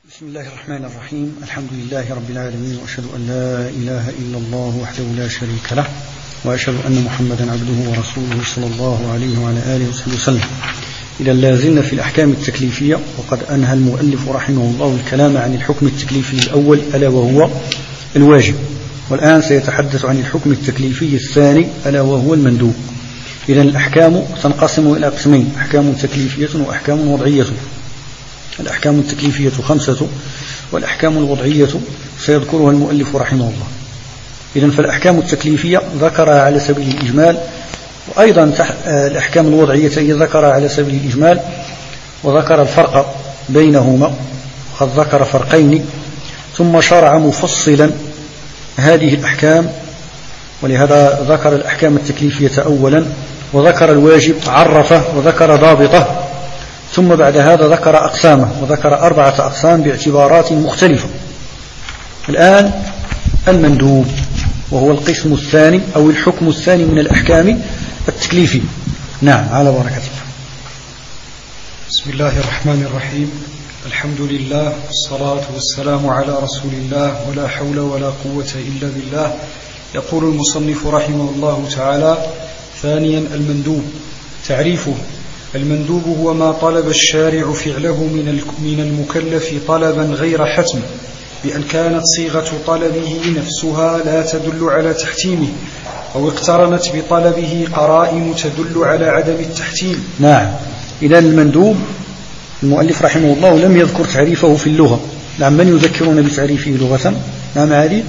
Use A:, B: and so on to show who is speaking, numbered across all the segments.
A: بسم الله الرحمن الرحيم. الحمد لله رب العالمين، وأشهد أن لا إله إلا الله وحده لا شريك له، وأشهد أن محمدا عبده ورسوله صلى الله عليه وعلى آله وصحبه وسلم. إذا لازلنا في الأحكام التكليفية، وقد أنهى المؤلف رحمه الله الكلام عن الحكم التكليفي الأول ألا وهو الواجب، والآن سيتحدث عن الحكم التكليفي الثاني ألا وهو المندوب. إذا الأحكام تنقسم إلى قسمين: أحكام تكليفية وأحكام وضعية. الأحكام التكليفية 5، والأحكام الوضعية سيذكرها المؤلف رحمه الله. إذن فالأحكام التكليفية ذكرها على سبيل الإجمال، وأيضا الأحكام الوضعية ذكرها على سبيل الإجمال، وذكر الفرق بينهما، وقد ذكر فرقين، ثم شرع مفصلا هذه الأحكام، ولهذا ذكر الأحكام التكليفية أولا، وذكر الواجب عرفه وذكر ضابطه، ثم بعد هذا ذكر أقسامه، وذكر 4 أقسام باعتبارات مختلفة. الآن المندوب، وهو القسم الثاني أو الحكم الثاني من الأحكام التكليفية. نعم، على بركة الله.
B: بسم الله الرحمن الرحيم. الحمد لله، والصلاة والسلام على رسول الله، ولا حول ولا قوة إلا بالله. يقول المصنف رحمه الله تعالى: ثانيا المندوب. تعريفه: المندوب هو ما طلب الشارع فعله من المكلف طلبا غير حتم، بأن كانت صيغة طلبه نفسها لا تدل على تحتيمه، أو اقترنت بطلبه قرائن تدل على عدم التحتيم.
A: نعم. إذا المندوب المؤلف رحمه الله لم يذكر تعريفه في اللغة. نعم، من يذكرون بتعريفه لغة؟ نعم عادي.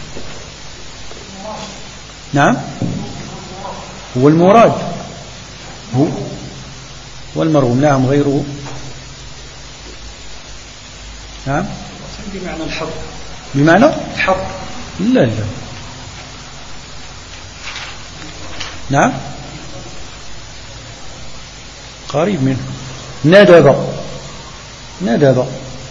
A: نعم، هو المراد، هو والمرغوب. نعم، غيره. نعم،
B: بمعنى الحظ.
A: بمعنى
B: الحظ.
A: لا. نعم، قريب منه. ندب.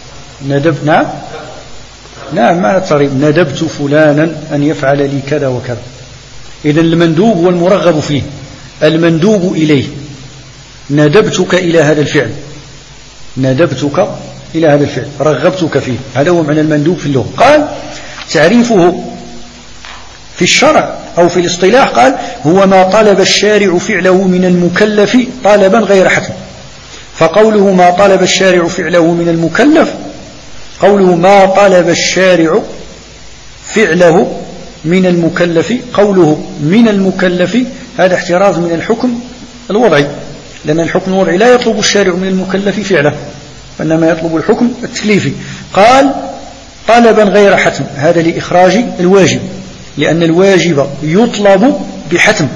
A: نعم، معنى التقريب: ندبت فلانا أن يفعل لي كذا وكذا. إذن المندوب هو المرغب فيه، المندوب إليه. ندبتك إلى هذا الفعل، رغبتك فيه. هذا هو معنى المندوب في اللغة. قال تعريفه في الشرع أو في الاصطلاح، قال هو ما طلب الشارع فعله من المكلف طلبا غير حتم. فقوله ما طلب الشارع فعله من المكلف، قوله ما طلب الشارع فعله من المكلف، قوله من المكلف، هذا احتراز من الحكم الوضعي، لأن الحكم الوضعي لا يطلب الشارع من المكلف فعله، وإنما يطلب الحكم التكليفي. قال طلبا غير حتم، هذا لإخراج الواجب، لأن الواجب يطلب بحتم،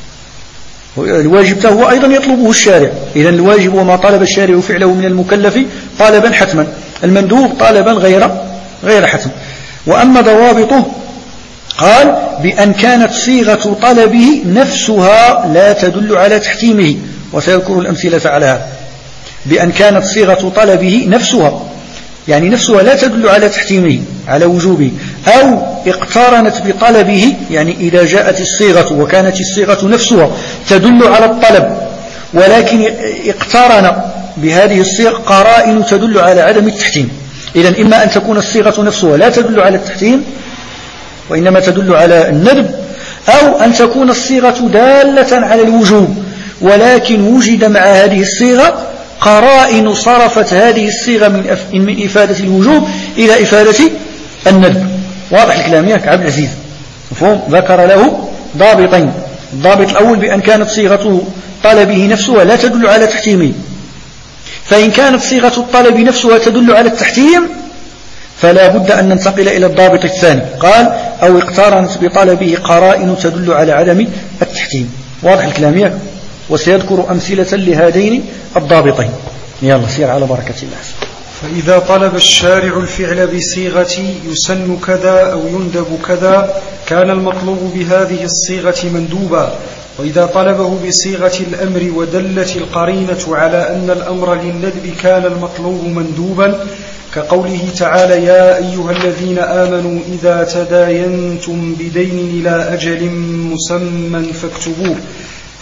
A: الواجب هو أيضا يطلبه الشارع. إذن الواجب وما طلب الشارع فعله من المكلف طلبا حتما، المندوب طلبا غير حتم. وأما ضوابطه، قال بأن كانت صيغة طلبه نفسها لا تدل على تحتيمه، وسيذكر الأمثلة على هذا. بأن كانت صيغة طلبه نفسها، يعني نفسها لا تدل على تحتيمه، على وجوبه، أو اقترنت بطلبه، يعني إذا جاءت الصيغة وكانت الصيغة نفسها تدل على الطلب، ولكن اقترن بهذه الصيغ قرائن تدل على عدم التحتيم. إذن إما أن تكون الصيغة نفسها لا تدل على التحتيم وإنما تدل على الندب، أو أن تكون الصيغة دالة على الوجوب، ولكن وجد مع هذه الصيغة قرائن صرفت هذه الصيغة من إفادة الوجوب إلى إفادة الندب. واضح الكلام يا عبد العزيز؟ مفهوم؟ ذكر له ضابطين: الضابط الأول بأن كانت صيغة طلبه نفسها لا تدل على تحتيمه، فإن كانت صيغة الطلب نفسها تدل على التحتيم فلا بد أن ننتقل إلى الضابط الثاني. قال أو اقترنت بطلبه قرائن تدل على عدم التحتيم. واضح الكلام يا؟ وسيذكر أمثلة لهذين الضابطين. يلا سير على بركة الله.
B: فإذا طلب الشارع الفعل بصيغة يسن كذا أو يندب كذا، كان المطلوب بهذه الصيغة مندوبا. وإذا طلبه بصيغة الأمر ودلت القرينة على أن الأمر للندب، كان المطلوب مندوبا، كقوله تعالى: يا أيها الذين آمنوا إذا تداينتم بدين إلى أجل مسمى فاكتبوه.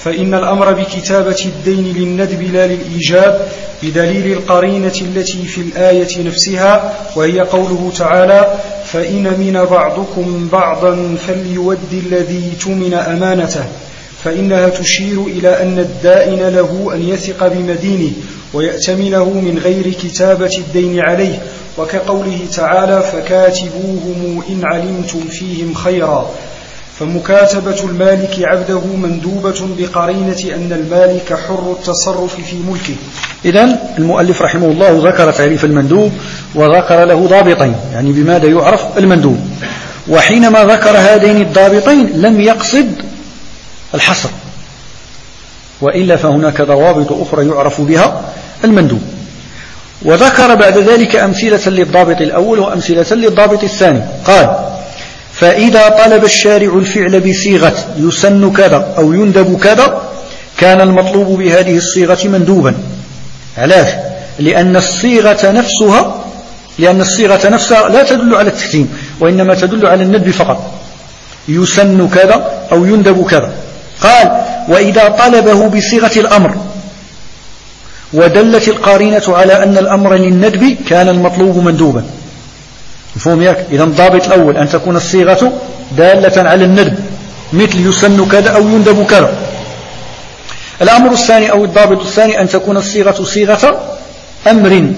B: فإن الأمر بكتابة الدين للندب لا للإيجاب بدليل القرينة التي في الآية نفسها، وهي قوله تعالى: فإن من بعضكم بعضا فليود الذي اؤتمن أمانته، فإنها تشير إلى أن الدائن له أن يثق بمدينه ويأتمنه من غير كتابة الدين عليه، وكقوله تعالى: فكاتبوهم إن علمتم فيهم خيرا. فمكاتبة المالك عبده مندوبة بقرينة أن المالك حر التصرف في ملكه.
A: إذن المؤلف رحمه الله ذكر تعريف المندوب وذكر له ضابطين، يعني بماذا يعرف المندوب. وحينما ذكر هذين الضابطين لم يقصد الحصر، وإلا فهناك ضوابط أخرى يعرف بها المندوب. وذكر بعد ذلك أمثلة للضابط الأول وأمثلة للضابط الثاني. قال: فإذا طلب الشارع الفعل بصيغة يسن كذا أو يندب كذا كان المطلوب بهذه الصيغة مندوبا. علاش؟ لأن الصيغة نفسها لا تدل على التحسين، وإنما تدل على الندب فقط. يسن كذا أو يندب كذا. قال: وإذا طلبه بصيغة الأمر ودلت القارينة على أن الأمر للندب كان المطلوب مندوبا. مفهوم ياك؟ إذا الضابط الأول أن تكون الصيغة دالة على الندب، مثل يسن كذا أو يندب كذا. الأمر الثاني أو الضابط الثاني أن تكون الصيغة صيغة أمر،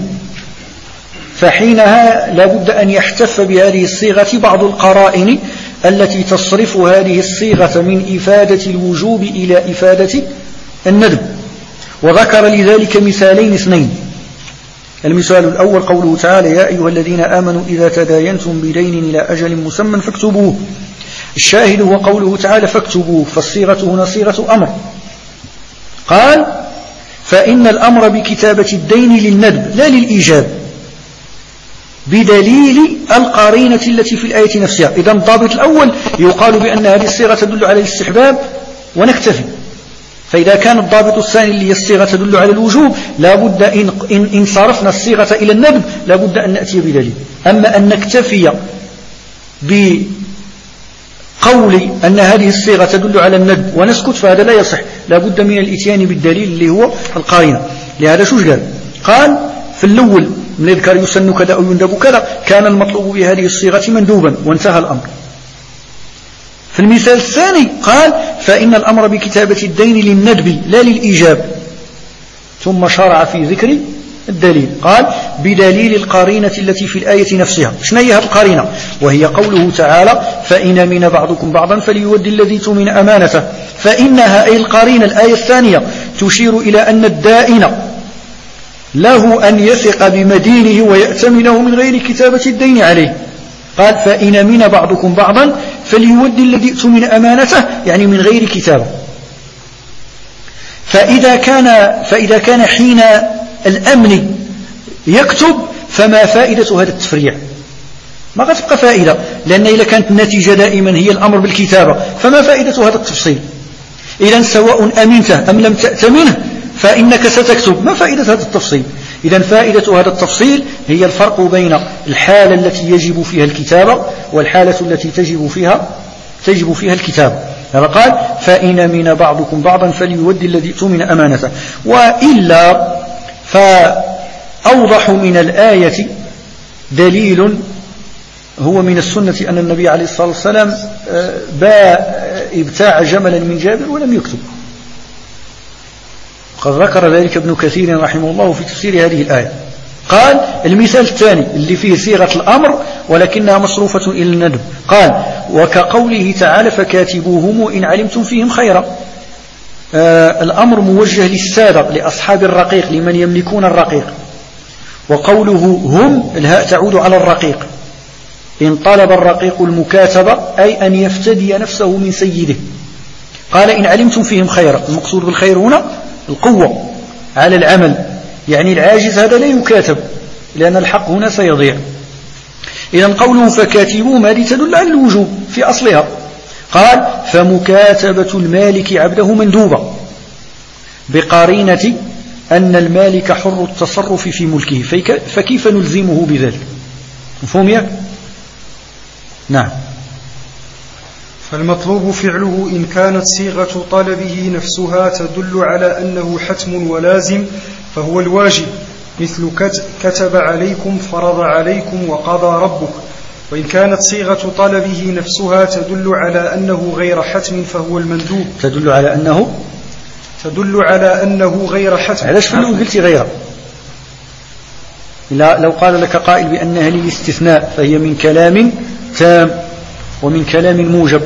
A: فحينها لابد أن يحتف بهذه الصيغة بعض القرائن التي تصرف هذه الصيغة من إفادة الوجوب إلى إفادة الندب. وذكر لذلك مثالين اثنين. المثال الأول قوله تعالى: يا أيها الذين آمنوا إذا تداينتم بدين إلى أجل مسمى فاكتبوه. الشاهد هو قوله تعالى: فاكتبوه، فالصيغة هنا صيغة أمر. قال: فإن الأمر بكتابة الدين للندب لا للإيجاب بدليل القرينة التي في الآية نفسها. إذا الضابط الأول يقال بأن هذه الصيغة تدل على الاستحباب ونكتفي. فإذا كان الضابط الثاني اللي هي الصيغة تدل على الوجوب لابد إن صرفنا الصيغة إلى الندب لابد أن نأتي بدليل. أما أن نكتفي بقول أن هذه الصيغة تدل على الندب ونسكت فهذا لا يصح، لابد من الإتيان بالدليل اللي هو القرينة. لهذا شو قال في الأول من يذكر يسن كذا أو يندب كذا كان المطلوب بهذه الصيغة مندوبا وانتهى الأمر. في المثال الثاني قال: فإن الأمر بكتابة الدين للندب لا للإيجاب، ثم شرع في ذكر الدليل. قال: بدليل القرينة التي في الآية نفسها. شنو هي القرينة؟ وهي قوله تعالى: فإن من بعضكم بعضا فليؤدي الذي اؤتمن أمانته. فإنها أي القرينة الآية الثانية تشير إلى أن الدائن له أن يثق بمدينه ويأتمنه من غير كتابة الدين عليه. قال: فإن من بعضكم بعضا فليودي الذي اؤتمن أمانته، يعني من غير كتابة. فإذا كان حين الأمن يكتب فما فائدة هذا التفريع؟ ما تبقى فائدة، لأن إذا كانت النتيجة دائما هي الأمر بالكتابة فما فائدة هذا التفصيل؟ إذن سواء أمنته أم لم تأتمنه فإنك ستكتب، ما فائدة هذا التفصيل؟ إذن فائدة هذا التفصيل هي الفرق بين الحالة التي يجب فيها الكتابة والحالة التي تجب فيها الكتابة. هذا قال: فإن من بعضكم بعضا فليودي الذي اؤتمن أمانته. وإلا فأوضح من الآية دليل هو من السنة أن النبي عليه الصلاة والسلام ابتاع جملا من جابر ولم يكتب. قد ذكر ذلك ابن كثير رحمه الله في تفسير هذه الآية. قال: المثال الثاني اللي فيه صيغة الأمر ولكنها مصروفة إلى الندب. قال: وكقوله تعالى: فكاتبوهم إن علمتم فيهم خيرا. الأمر موجه للسادة، لأصحاب الرقيق، لمن يملكون الرقيق. وقوله هم الهاء تعود على الرقيق. إن طلب الرقيق المكاتبة أي أن يفتدي نفسه من سيده. قال: إن علمتم فيهم خيرا. المقصود بالخير هنا القوة على العمل، يعني العاجز هذا لا يكاتب لأن الحق هنا سيضيع. إذن قوله فكاتبوهم هذه تدل على الوجوب في أصلها. قال: فمكاتبة المالك عبده مندوبة بقرينة أن المالك حر التصرف في ملكه، فكيف نلزمه بذلك؟ مفهوم ياك؟ نعم.
B: فالمطلوب فعله إن كانت صيغة طلبه نفسها تدل على أنه حتم ولازم فهو الواجب، مثل كتب عليكم، فرض عليكم، وقضى ربك. وإن كانت صيغة طلبه نفسها تدل على أنه غير حتم فهو المندوب.
A: تدل على أنه غير حتم. علاش في الأول قلت غير؟ لو قال لك قائل بأنها للاستثناء فهي من كلام تام ومن كلام موجب.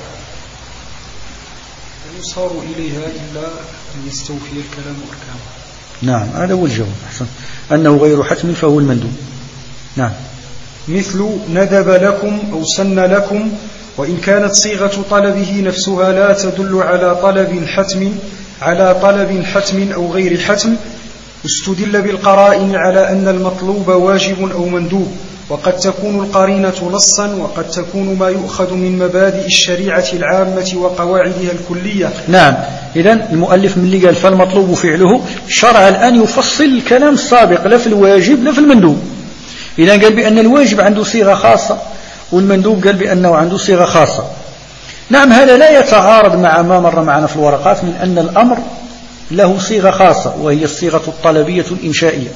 B: يصار إليها إلا أن يستوفي الكلام أركانه.
A: نعم هذا هو الجواب. أحسن. أنه غير حتم فهو المندوب. نعم.
B: مثل ندب لكم أو سن لكم. وإن كانت صيغة طلبه نفسها لا تدل على طلب حتم أو غير حتم، استدل بالقرائن على أن المطلوب واجب أو مندوب، وقد تكون القرينة نصا، وقد تكون ما يؤخذ من مبادئ الشريعة العامة وقواعدها الكلية.
A: نعم. إذن المؤلف من اللي قال فالمطلوب فعله شرع الآن يفصل الكلام السابق لا في الواجب لا في المندوب. إذن قال بأن الواجب عنده صيغة خاصة والمندوب قال بأنه عنده صيغة خاصة. نعم هذا لا يتعارض مع ما مر معنا في الورقات من أن الأمر له صيغة خاصة وهي الصيغة الطلبية الإنشائية.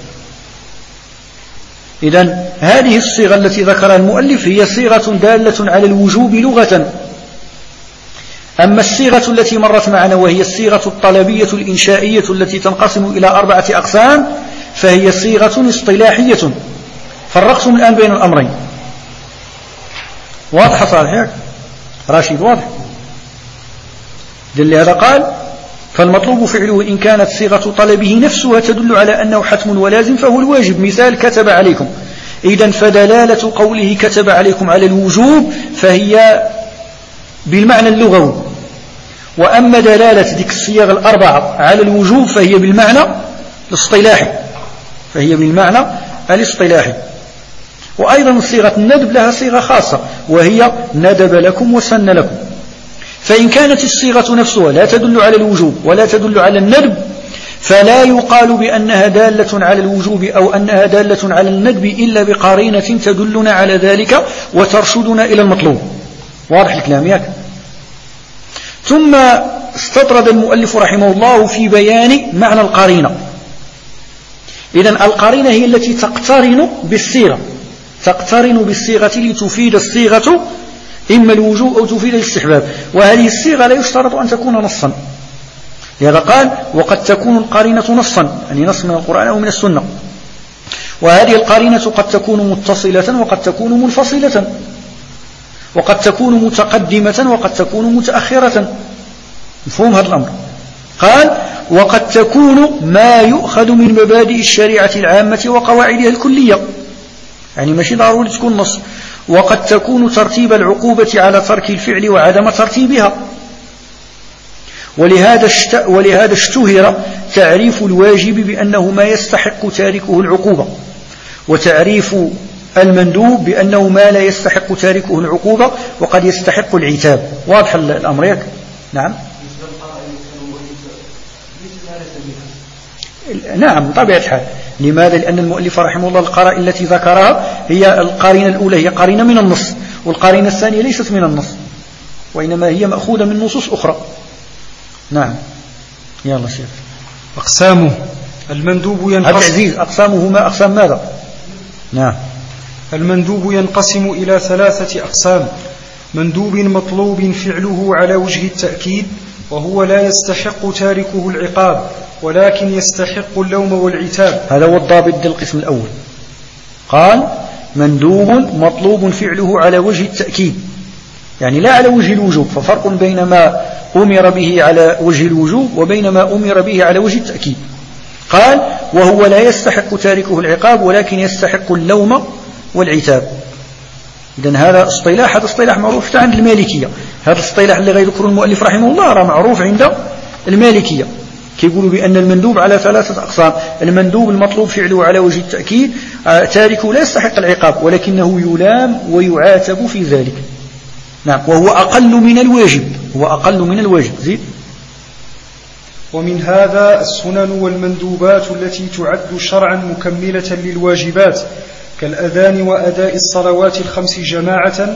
A: إذن هذه الصيغة التي ذكرها المؤلف هي صيغة دالة على الوجوب لغة. أما الصيغة التي مرت معنا وهي الصيغة الطلبية الإنشائية التي تنقسم إلى 4 أقسام فهي صيغة اصطلاحية. فرقتم الآن بين الأمرين. واضح صالح راشد؟ واضح. دل هذا قال فالمطلوب فعله إن كانت صيغة طلبه نفسها تدل على أنه حتم ولازم فهو الواجب. مثال كتب عليكم. إذن فدلالة قوله كتب عليكم على الوجوب فهي بالمعنى اللغوي، وأما دلالة ذيك الصيغ 4 على الوجوب فهي بالمعنى الاصطلاحي. وأيضا صيغة الندب لها صيغة خاصة وهي ندب لكم وسن لكم. فإن كانت الصيغة نفسها لا تدل على الوجوب ولا تدل على الندب فلا يقال بأنها دالة على الوجوب أو أنها دالة على الندب إلا بقرينة تدلنا على ذلك وترشدنا إلى المطلوب. واضح الكلام ياك؟ ثم استطرد المؤلف رحمه الله في بيان معنى القرينة. إذن القرينة هي التي تقترن بالصيغة لتفيد الصيغة إما الوجوب أو تفيد الاستحباب، وهذه الصيغة لا يشترط أن تكون نصا. لهذا قال وقد تكون القرينة نصا، يعني نص من القرآن أو من السنة. وهذه القرينة قد تكون متصلة وقد تكون منفصلة، وقد تكون متقدمة وقد تكون متأخرة. مفهوم هذا الأمر؟ قال وقد تكون ما يؤخذ من مبادئ الشريعة العامة وقواعدها الكلية، يعني ماشي ضروري تكون نص. وقد تكون ترتيب العقوبة على ترك الفعل وعدم ترتيبها. ولهذا اشتهر تعريف الواجب بأنه ما يستحق تاركه العقوبة، وتعريف المندوب بأنه ما لا يستحق تاركه العقوبة وقد يستحق العتاب. واضح الأمر ياك؟ نعم. نعم طبيعة الحال. لماذا؟ لأن المؤلف رحمه الله القرائن التي ذكرها هي القرينة الأولى هي قرينة من النص، والقرينة الثانية ليست من النص وإنما هي مأخوذة من نصوص أخرى. نعم يلا شيخ.
B: أقسامه المندوب ينقسم.
A: عزيز أقسامه ما أقسام ماذا؟ نعم.
B: المندوب ينقسم إلى 3 أقسام: مندوب مطلوب فعله على وجه التأكيد وهو لا يستحق تاركه العقاب ولكن يستحق اللوم والعتاب.
A: هذا هو الضابط للقسم الأول. قال مندوب مطلوب فعله على وجه التأكيد، يعني لا على وجه الوجوب، ففرق بين ما أمر به على وجه الوجوب وبين ما أمر به على وجه التأكيد. قال وهو لا يستحق تاركه العقاب ولكن يستحق اللوم والعتاب. إذن هذا اصطلاح معروف عند المالكية. هذا الاصطلاح اللي غيذكر المؤلف رحمه الله راه معروف عند المالكية، كيقولوا بأن المندوب على 3 أقسام: المندوب المطلوب فعله على وجه التأكيد، تاركه لا يستحق العقاب ولكنه يلام ويعاتب في ذلك. نعم. وهو أقل من الواجب. زيد.
B: ومن هذا السنن والمندوبات التي تعد شرعا مكملة للواجبات كالأذان وأداء الصلوات 5 جماعة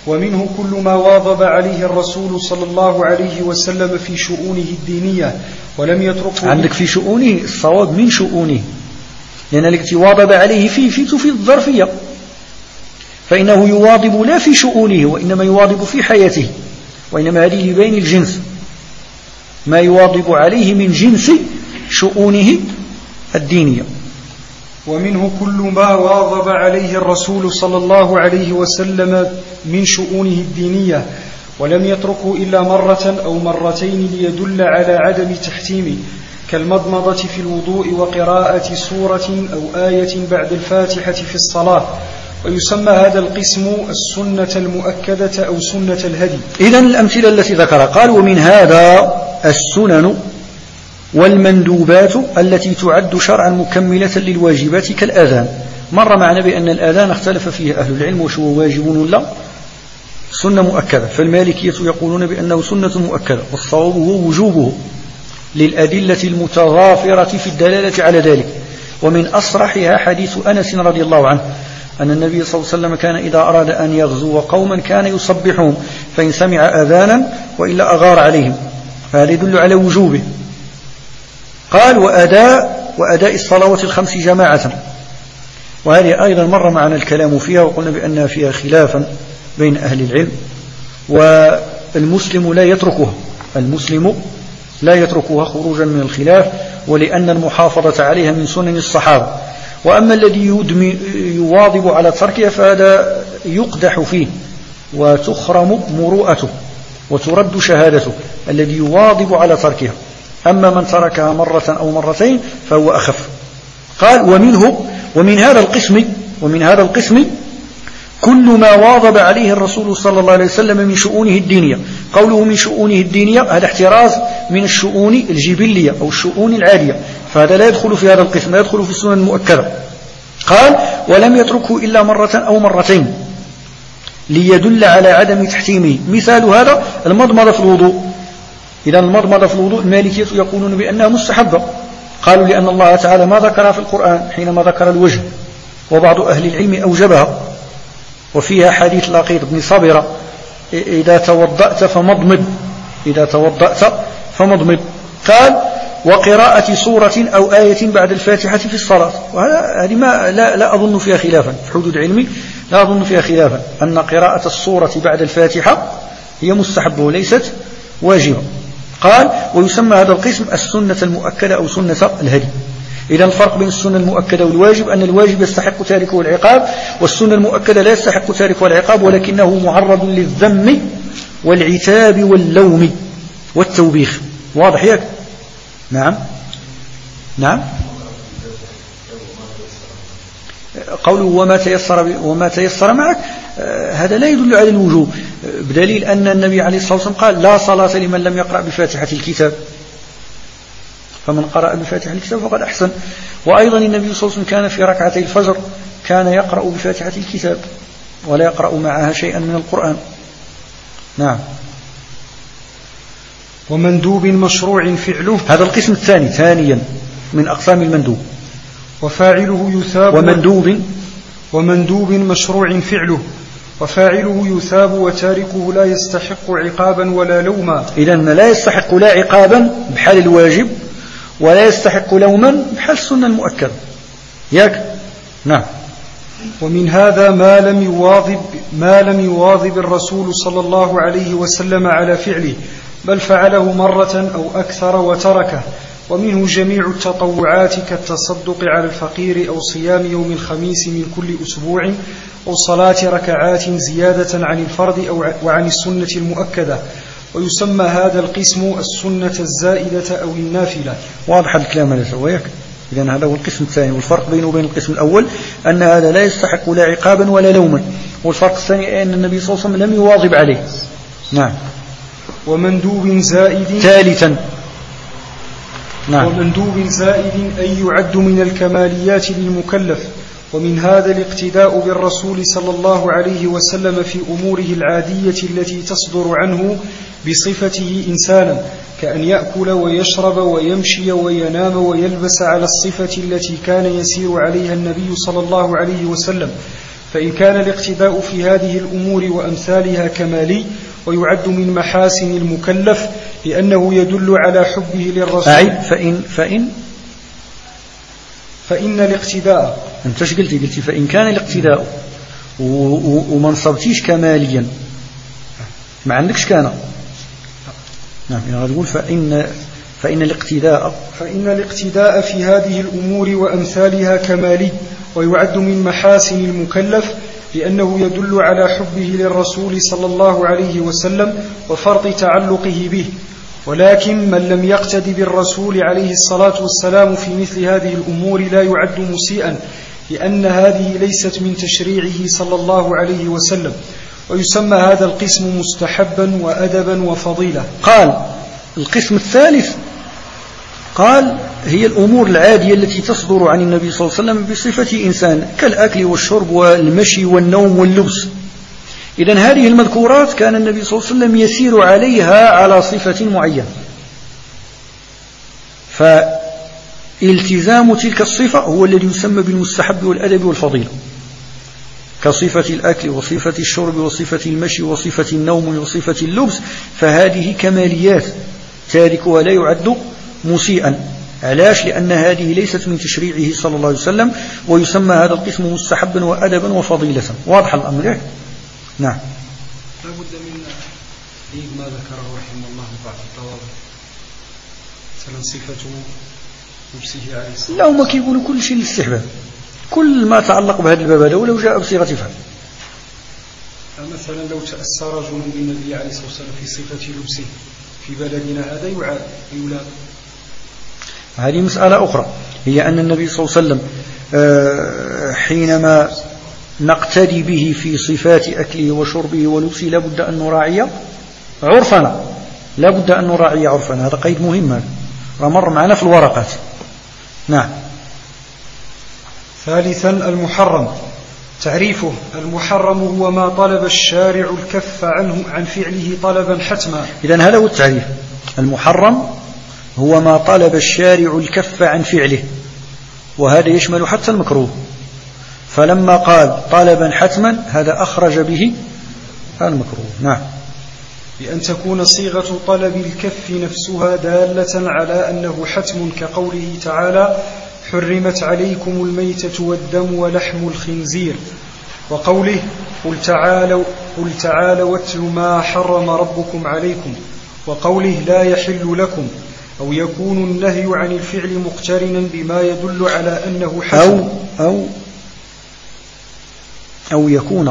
B: ومنه كل ما واظب عليه الرسول صلى الله عليه وسلم في شؤونه الدينية ولم يتركه.
A: عندك في شؤونه، الصواب من شؤونه، لأن التي واظب عليه في تفيد الظرفية، فإنه يواظب لا في شؤونه وإنما يواظب في حياته، وإنما هذه لبين الجنس، ما يواظب عليه من جنس شؤونه الدينية.
B: ومنه كل ما واظب عليه الرسول صلى الله عليه وسلم من شؤونه الدينية ولم يتركه إلا مرة أو مرتين ليدل على عدم تحتيمه، كالمضمضة في الوضوء وقراءة سورة أو آية بعد الفاتحة في الصلاة. ويسمى هذا القسم السنة المؤكدة أو سنة الهدي.
A: إذن الأمثلة التي ذكرها قال: ومن هذا السنن والمندوبات التي تعد شرعا مكملة للواجبات كالآذان. مر معنا بأن الآذان اختلف فيه أهل العلم وشو واجب ولا سنة مؤكدة، فالمالكية يقولون بأنه سنة مؤكدة، والصواب هو وجوبه للأدلة المتضافرة في الدلالة على ذلك. ومن أصرحها حديث أنس رضي الله عنه أن النبي صلى الله عليه وسلم كان إذا أراد أن يغزو قوما كان يصبحهم، فإن سمع أذانا وإلا أغار عليهم، فهذا يدل على وجوبه. قال: وأداء الصلوات الخمس جماعة، وهذه أيضا مر معنا الكلام فيها، وقلنا بأنها فيها خلافا بين أهل العلم، والمسلم لا يتركها خروجا من الخلاف، ولأن المحافظة عليها من سنن الصحابة. وأما الذي يواظب على تركها فهذا يقدح فيه وتخرم مروءته وترد شهادته، الذي يواظب على تركها. أما من تركها مرة أو مرتين فهو أخف. قال: ومن هذا القسم كل ما واظب عليه الرسول صلى الله عليه وسلم من شؤونه الدينية. قوله من شؤونه الدينية هذا احتراز من الشؤون الجبلية أو الشؤون العادية، فهذا لا يدخل في هذا القسم، لا يدخل في السنن المؤكدة. قال: ولم يتركه إلا مرة أو مرتين ليدل على عدم تحتيمه. مثال هذا المضمضة في الوضوء. إذا المضمضة في الوضوء المالكية يقولون بأنها مستحبة، قالوا لأن الله تعالى ما ذكرها في القرآن حينما ذكر الوجه، وبعض أهل العلم أوجبها، وفيها حديث لقيط بن صبرة: إذا توضأت فمضمض. قال: وقراءة سورة أو آية بعد الفاتحة في الصلاة. وهذه لا أظن فيها خلافا في حدود علمي، لا أظن فيها خلافا أن قراءة السورة بعد الفاتحة هي مستحبة وليست واجبة. قال: ويسمى هذا القسم السنة المؤكدة أو سنة الهدي. إذا الفرق بين السنة المؤكدة والواجب أن الواجب يستحق تاركه العقاب، والسنة المؤكدة لا يستحق تاركه العقاب، ولكنه معرض للذم والعتاب واللوم والتوبيخ. واضح ياك؟ نعم. قوله وما تيسر معك هذا لا يدل على الوجوب، بدليل أن النبي عليه الصلاة والسلام قال: لا صلاة لمن لم يقرأ بفاتحة الكتاب، فمن قرأ بفاتحة الكتاب فقد أحسن. وأيضا النبي صلى الله عليه وسلم كان في ركعتي الفجر كان يقرأ بفاتحة الكتاب ولا يقرأ معها شيئا من القرآن. نعم.
B: ومندوب مشروع فعله،
A: هذا القسم الثاني ثانيا من أقسام المندوب.
B: وفاعله يثاب، ومندوب مشروع فعله، وفاعله يثاب وتاركه لا يستحق عقابا ولا لوما.
A: إذن لا يستحق لا عقابا بحال الواجب ولا يستحق لوما بحال السنة المؤكدة. ياك؟ نعم.
B: ومن هذا ما لم يواظب الرسول صلى الله عليه وسلم على فعله، بل فعله مرة أو أكثر وتركه. ومنه جميع التطوعات كالتصدق على الفقير أو صيام يوم الخميس من كل أسبوع أو صلاة ركعات زيادة عن الفرض وعن السنة المؤكدة. ويسمى هذا القسم السنة الزائدة أو النافلة.
A: واضح الكلام هذا سويك؟ إذن هذا هو القسم الثاني، والفرق بينه وبين القسم الأول أن هذا لا يستحق لا عقابا ولا لوما، والفرق الثاني أن النبي صلى الله عليه وسلم لم يواظب عليه. نعم.
B: ومندوب زائد
A: ثالثا. نعم.
B: ومندوب زائد أي يعد من الكماليات للمكلف، ومن هذا الاقتداء بالرسول صلى الله عليه وسلم في أموره العادية التي تصدر عنه بصفته إنسانا، كأن يأكل ويشرب ويمشي وينام ويلبس على الصفة التي كان يسير عليها النبي صلى الله عليه وسلم، فإن كان الاقتداء في هذه الأمور وأمثالها كمالي ويعد من محاسن المكلف لأنه يدل على حبه للرسول. فإن الاقتداء،
A: أنت قلتي فإن كان الاقتداء وما نصبتيش كماليا، ما عندكش كان. نعم، يعني تقول فإن
B: الاقتداء في هذه الأمور وأمثالها كمالي ويعد من محاسن المكلف لأنه يدل على حبه للرسول صلى الله عليه وسلم وفرط تعلقه به. ولكن من لم يقتد بالرسول عليه الصلاة والسلام في مثل هذه الأمور لا يعد مسيئا، لأن هذه ليست من تشريعه صلى الله عليه وسلم، ويسمى هذا القسم مستحبا وأدبا وفضيلة.
A: قال القسم الثالث قال هي الأمور العادية التي تصدر عن النبي صلى الله عليه وسلم بصفة إنسان كالأكل والشرب والمشي والنوم واللبس. إذن هذه المذكورات كان النبي صلى الله عليه وسلم يسير عليها على صفة معينة، فالتزام تلك الصفة هو الذي يسمى بالمستحب والأدب والفضيلة، كصفة الأكل وصفة الشرب وصفة المشي وصفة النوم وصفة اللبس، فهذه كماليات تاركها لا يعد مسيئا. علاش؟ لأن هذه ليست من تشريعه صلى الله عليه وسلم، ويسمى هذا القسم مستحبا وأدبا وفضيلة. واضح الأمر؟ نعم.
B: لا بد من تقييد ما ذكره رحمه الله بعض الضوابط، مثلا صفة لبسه عليه الصلاة والسلام.
A: لا، وما كيقولوا كل شيء للاستحباب، كل ما تعلق بهذا الباب هذا ولو جاء بصيغة فعل.
B: مثلا لو تأسى رجل بالنبي عليه الصلاة والسلام في صفة لبسه في بلدنا هذا يلام.
A: هذه مسألة أخرى، هي أن النبي صلى الله عليه وسلم حينما نقتدي به في صفات أكله وشربه ولبسه لابد أن نراعي عرفنا، لابد أن نراعي عرفنا. هذا قيد مهم، هذا مر معنا في الورقات. نعم.
B: ثالثا المحرم. تعريفه: المحرم هو ما طلب الشارع الكف عنه عن فعله طلبا حتما.
A: إذن هذا هو التعريف. المحرم هو ما طلب الشارع الكف عن فعله، وهذا يشمل حتى المكروه. فلما قال طلبا حتما هذا أخرج به المكروه. نعم.
B: بأن تكون صيغة طلب الكف نفسها دالة على أنه حتم، كقوله تعالى: حرمت عليكم الميتة والدم ولحم الخنزير، وقوله: قل تعالوا واتل ما حرم ربكم عليكم، وقوله: لا يحل لكم. أو يكون النهي عن الفعل مقترنا بما يدل على أنه حتم، أو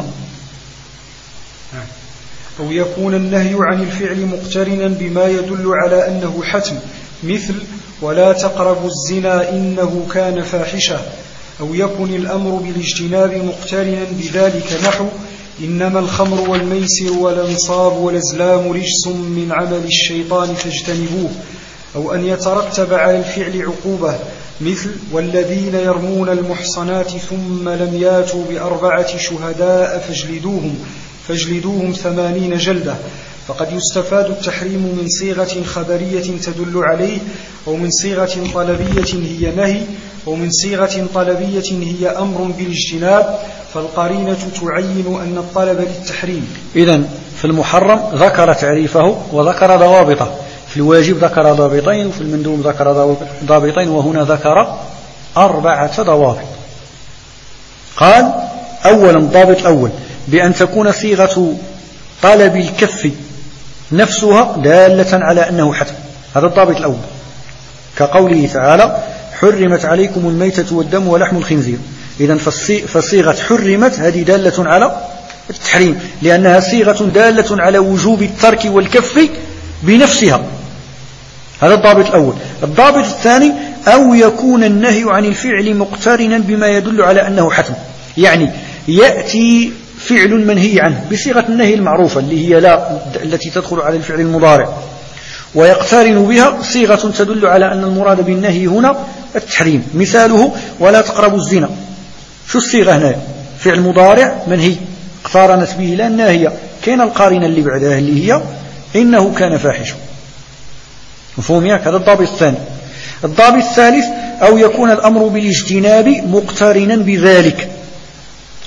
B: يكون النهي عن الفعل مقترنا بما يدل على أنه حتم، مثل: ولا تقربوا الزنا إنه كان فاحشة. أو يكون الأمر بالاجتناب مقترنا بذلك، نحو: إنما الخمر والميسر والأنصاب والأزلام رجس من عمل الشيطان فاجتنبوه. أو أن يترتب على الفعل عقوبة، مثل: والذين يرمون المحصنات ثم لم ياتوا ب4 شهداء فاجلدوهم 80 جلدة. فقد يستفاد التحريم من صيغة خبرية تدل عليه، أو من صيغة طلبية هي نهي، أو من صيغة طلبية هي أمر بالاجتناب، فالقرينة تعين أن الطلب للتحريم.
A: إذن في المحرم ذكر تعريفه وذكر ضوابطه، في الواجب ذكر ضابطين، وفي المندوب ذكر ضابطين، وهنا ذكر 4 ضوابط. قال: أولا، الضابط الأول بأن تكون صيغة طلب الكف نفسها دالة على أنه حتم، هذا الضابط الأول، كقوله تعالى: حرمت عليكم الميتة والدم ولحم الخنزير. إذن فصيغة حرمت هذه دالة على التحريم، لأنها صيغة دالة على وجوب الترك والكف بنفسها. هذا الضابط الأول. الضابط الثاني: أو يكون النهي عن الفعل مقترنا بما يدل على أنه حتم، يعني يأتي فعل منهي عنه بصيغة النهي المعروفة اللي هي لا، التي تدخل على الفعل المضارع، ويقترن بها صيغة تدل على أن المراد بالنهي هنا التحريم. مثاله: ولا تقربوا الزنا. شو الصيغة هنا؟ فعل مضارع منهي اقترنت به لا الناهية، كان القارنة اللي بعدها اللي هي إنه كان فاحشا. مفهوم ياك؟ هذا الضابط الثاني. الضابط الثالث: أو يكون الأمر بالاجتناب مقترنا بذلك،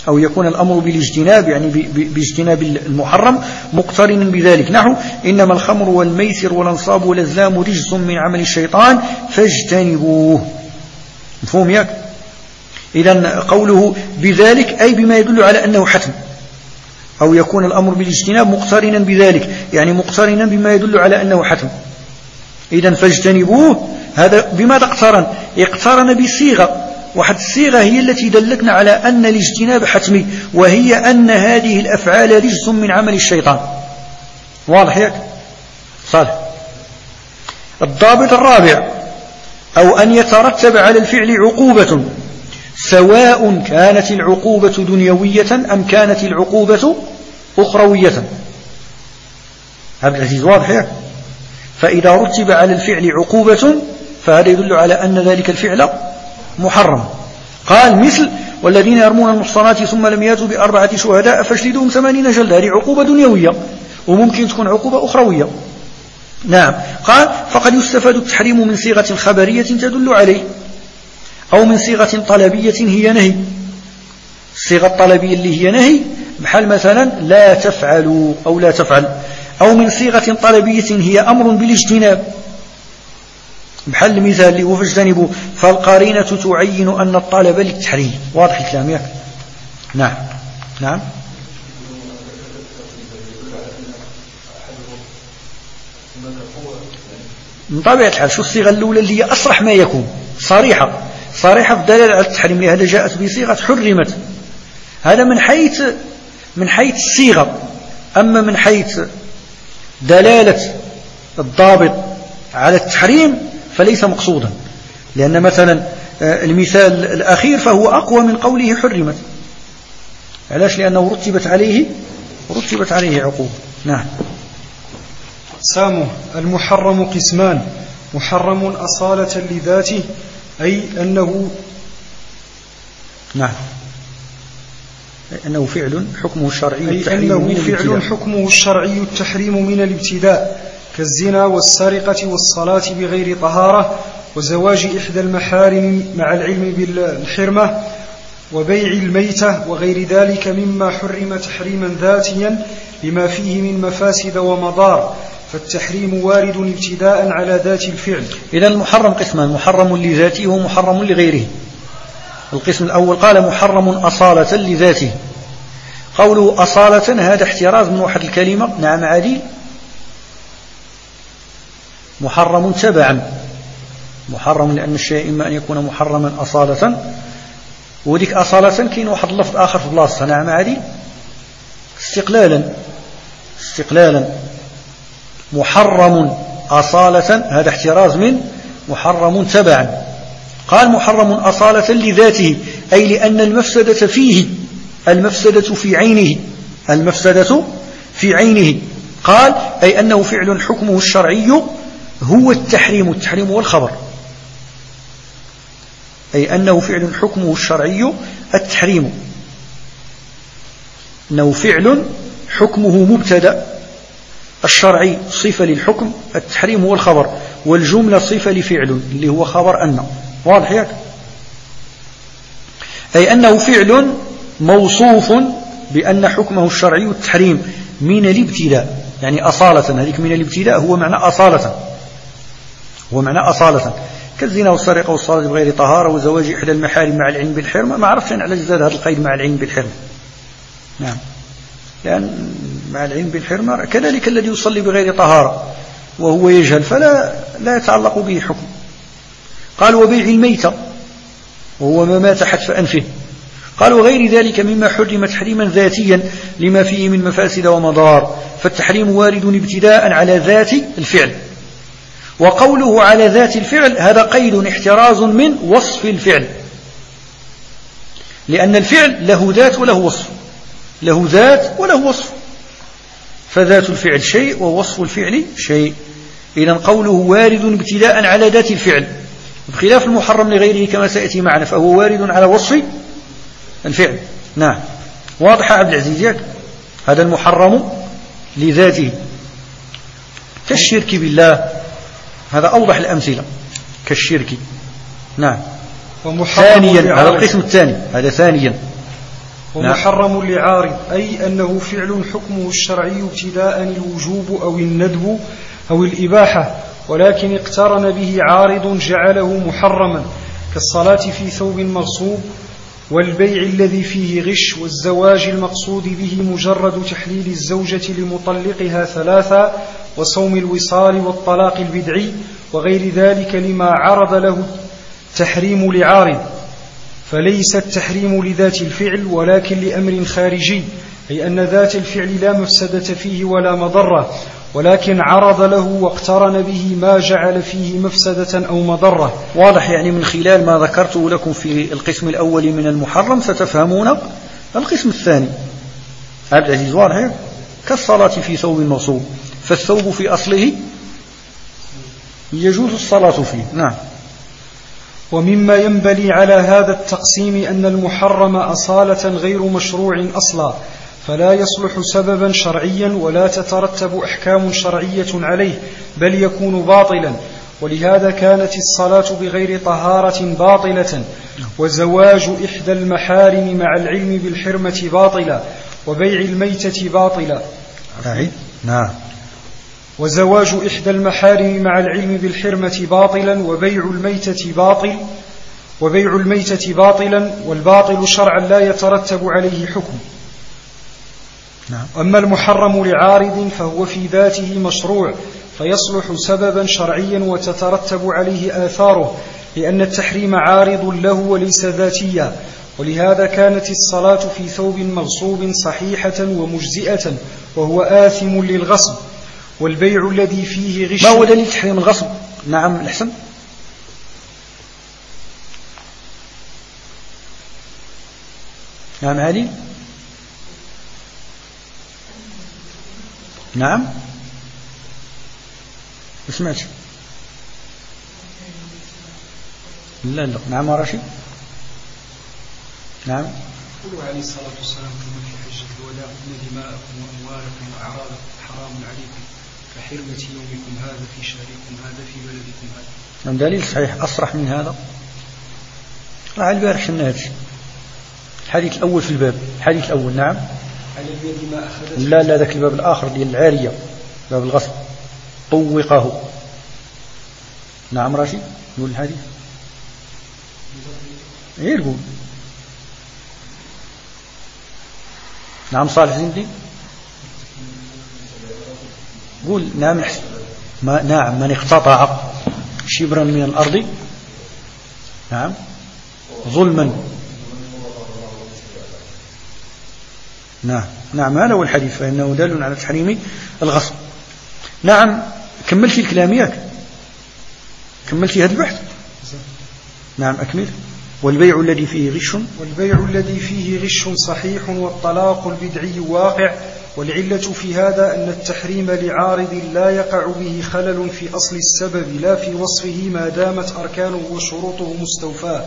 A: أو يكون الأمر بالاجتناب يعني باجتناب المحرم مقترنا بذلك، نحو إنما الخمر والميسر والأنصاب والأزلام رجس من عمل الشيطان فاجتنبوه. مفهوم ياك؟ إذن قوله بذلك أي بما يدل على أنه حتم، أو يكون الأمر بالاجتناب مقترنا بذلك يعني مقترنا بما يدل على أنه حتم. إذن فاجتنبوه هذا بماذا اقترن؟ اقترن بصيغة، واحد الصيغة هي التي دلتنا على أن الاجتناب حتمي، وهي أن هذه الأفعال رجس من عمل الشيطان. واضح ياك؟ صالح. الضابط الرابع أو أن يترتب على الفعل عقوبة سواء كانت العقوبة دنيوية أم كانت العقوبة أخروية. عبد العزيز واضح ياك؟ فإذا رتب على الفعل عقوبة فهذا يدل على أن ذلك الفعل محرم. قال مثل والذين يرمون المحصنات ثم لم يأتوا ب4 شهداء فاجلدوهم 80 جلدة، هذه عقوبة دنيوية وممكن تكون عقوبة أخروية. نعم. قال فقد يستفاد التحريم من صيغة خبرية تدل عليه، أو من صيغة طلبية هي نهي. الصيغة الطلبية اللي هي نهي بحال مثلا لا تفعلوا أو لا تفعل، أو من صيغة طلبية هي أمر بالاجتناب بحال المثال اللي هو فاجتنبوا، فالقرينة تعين أن الطلب للتحريم. واضح الكلام ياك؟ نعم. نعم. من طبيعة الحال شو الصيغة الأولى اللي هي أصرح ما يكون، صريحة في الدلالة على التحريم، لهذا جاءت بصيغة حرمت. هذا من حيث الصيغة. أما من حيث دلالة الضابط على التحريم فليس مقصودا، لأن مثلا المثال الأخير فهو أقوى من قوله حرمت. علاش؟ لأنه رتبت عليه عقوبة. نعم.
B: سامه المحرم قسمان: محرم أصالة لذاته أي أنه
A: أنه فعل حكمه الشرعي
B: التحريم من الابتداء، كالزنا والسرقة والصلاة بغير طهارة وزواج إحدى المحارم مع العلم بالحرمة وبيع الميتة وغير ذلك مما حرم تحريما ذاتيا لما فيه من مفاسد ومضار، فالتحريم وارد ابتداء على ذات الفعل.
A: إذا المحرم قسمان: محرم لذاته ومحرم لغيره. القسم الأول قال محرم أصالة لذاته. قوله أصالة هذا احتراز من واحد الكلمة. نعم عادي. محرم تبعا، محرم لأن الشيء إما أن يكون محرما أصالة، وديك أصالة كاين واحد اللفظ آخر في بلاصة. نعم عادي. استقلالا محرم أصالة هذا احتراز من محرم تبعا. قال محرم أصالة لذاته أي لأن المفسدة فيه، المفسدة في عينه. قال أي أنه فعل حكمه الشرعي هو التحريم والخبر، أي أنه فعل حكمه الشرعي التحريم، أنه فعل حكمه مبتدأ، الشرعي صفة للحكم، التحريم هو الخبر، والجملة صفة لفعل اللي هو خبر أن. واضح ياك؟ أي أنه فعل موصوف بأن حكمه الشرعي التحريم من الابتداء، يعني أصالة. هذيك من الابتداء هو معنى أصالة، كالزنا والسرقة والصلاة بغير طهارة وزواج إحدى المحارم مع العلم بالحرمة. ما عرفتش على جزاد هذا القيد مع العلم بالحرمة. نعم، لأن مع العلم بالحرمة كذلك الذي يصلي بغير طهارة وهو يجهل فلا يتعلق به حكم. قال وبيع الميتة وهو ما مات حتف أنفه. قال وغير ذلك مما حرم تحريما ذاتيا لما فيه من مفاسد ومضار، فالتحريم وارد ابتداء على ذات الفعل. وقوله على ذات الفعل هذا قيد احتراز من وصف الفعل، لأن الفعل له ذات وله وصف، فذات الفعل شيء ووصف الفعل شيء. إذن قوله وارد ابتداء على ذات الفعل بخلاف المحرم لغيره كما سيأتي معنا، فهو وارد على وصف الفعل. نعم، واضح عبد العزيز ياك؟ هذا المحرم لذاته كالشرك بالله، هذا أوضح الأمثلة كالشرك. نعم. ثانيا على القسم الثاني، هذا ثانيا
B: ومحرم لعارض أي أنه فعل حكمه الشرعي ابتداء الوجوب أو الندب أو الإباحة، ولكن اقترن به عارض جعله محرما، كالصلاة في ثوب مغصوب، والبيع الذي فيه غش، والزواج المقصود به مجرد تحليل الزوجة لمطلقها ثلاثا، وصوم الوصال والطلاق البدعي، وغير ذلك لما عرض له تحريم لعارض. فليس التحريم لذات الفعل ولكن لأمر خارجي، أي أن ذات الفعل لا مفسدة فيه ولا مضرة، ولكن عرض له واقترن به ما جعل فيه مفسدة أو مضرة.
A: واضح يعني من خلال ما ذكرته لكم في القسم الأول من المحرم ستفهمون القسم الثاني. عبد العزيز واضح؟ كالصلاة في ثوب مغصوب، فالثوب في أصله يجوز الصلاة فيه. نعم.
B: ومما ينبني على هذا التقسيم أن المحرم أصالة غير مشروع أصلا، فلا يصلح سببا شرعيا ولا تترتب أحكام شرعية عليه، بل يكون باطلا. ولهذا كانت الصلاة بغير طهارة باطلة، وزواج إحدى المحارم مع العلم بالحرمة باطلا، وبيع الميتة باطلا.
A: نعم.
B: وزواج إحدى المحارم مع العلم بالحرمة باطلا، وبيع الميتة باطلا، والباطل شرعا لا يترتب عليه حكم.
A: نعم.
B: أما المحرم لعارض فهو في ذاته مشروع، فيصلح سببا شرعيا وتترتب عليه آثاره، لأن التحريم عارض له وليس ذاتيا. ولهذا كانت الصلاة في ثوب مغصوب صحيحة ومجزئة، وهو آثم للغصب. والبيع الذي فيه غش.
A: ما هو دليل تحريم الغصب؟ نعم الحسن. نعم علي. نعم اسمعت. لا نعم راشد. نعم.
B: قولوا عليه الصلاة والسلام في حجة الوداع إن دماءكم وأموالكم وأعراضكم حرام عليكم كحرمة يومكم هذا في شهركم هذا في بلدكم هذا.
A: نعم دليل صحيح أصرح من هذا. راح البارح الناس الحديث الأول في الباب، الحديث الأول. نعم.
B: على اليد ما أخذت.
A: لا ذاك الباب الآخر ديال العارية، باب الغصب طوقه. نعم راشد يقول الحديث. ايه يقول. نعم صالح زندي قول. نعم نعم من اقتطع شبرا من الأرض نعم ظلما. نعم هذا هو الحديث، فإنه دال على تحريم الغصب. نعم كملتي الكلام ياك؟ كملتي هذا البحث؟ نعم أكمل. والبيع الذي فيه غش
B: صحيح، والطلاق البدعي واقع. والعلة في هذا أن التحريم لعارض لا يقع به خلل في أصل السبب لا في وصفه، ما دامت أركانه وشروطه مستوفاة.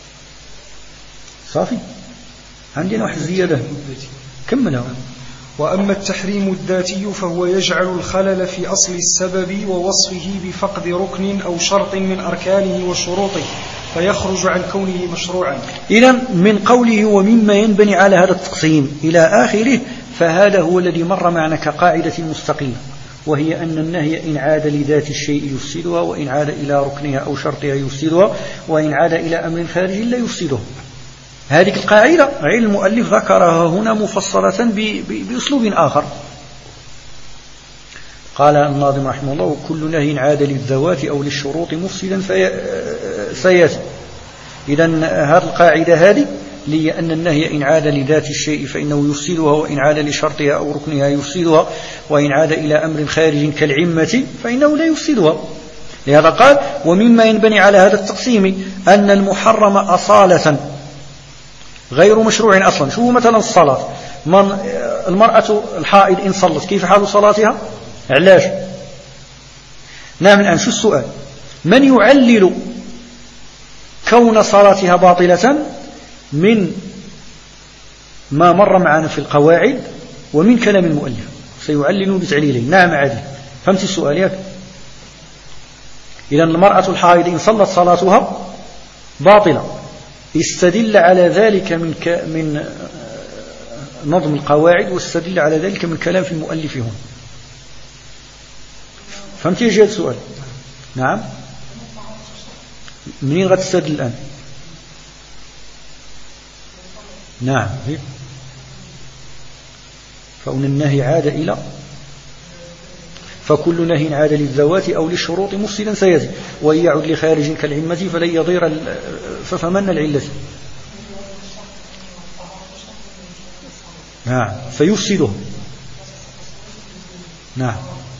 A: صافي. عندنا واحد زيادة كملها.
B: وأما التحريم الذاتي فهو يجعل الخلل في أصل السبب ووصفه بفقد ركن أو شرط من أركانه وشروطه، فيخرج عن كونه مشروعا.
A: إذن من قوله ومما ينبني على هذا التقسيم إلى آخره، فهذا هو الذي مر معنا كقاعدة مستقيمة، وهي أن النهي إن عاد لذات الشيء يفسدها، وإن عاد إلى ركنها أو شرطها يفسدها، وإن عاد إلى أمر خارج لا يفسدها. هذه القاعدة غير المؤلف ذكرها هنا مفصلة بأسلوب آخر. قال الناظم رحمه الله: وكل نهي عاد للذوات أو للشروط مفسدا سيأتي. إذن هذه القاعدة هذه لأن النهي إن عاد لذات الشيء فإنه يفسدها، وإن عاد لشرطها أو ركنها يفسدها، وإن عاد إلى أمر خارج كالعمة فإنه لا يفسدها. لهذا قال: ومما ينبني على هذا التقسيم أن المحرم أصالة غير مشروع أصلا. شو مثلا الصلاة، المرأة الحائض إن صلت كيف حال صلاتها؟ علاش؟ نعم. الآن شو السؤال؟ من يعلل كون صلاتها باطلة من ما مر معنا في القواعد ومن كلام المؤلف؟ سيعلل بتعليلين. نعم عادي، فهمت السؤال ياك؟ إذن المرأة الحائض إن صلت صلاتها باطلة، استدل على ذلك من نظم القواعد واستدل على ذلك من كلام في المؤلف هنا. فهمت يا جهاد السؤال؟ نعم. منين غتستدل الآن؟ نعم. فأن النهي عاد إلى، فكل نهي عاد للذوات أو للشروط مفسدا سيأتي، وإن يعد لخارج كالعمة فلن يضير فمن العلة. نعم فيفسده. نعم.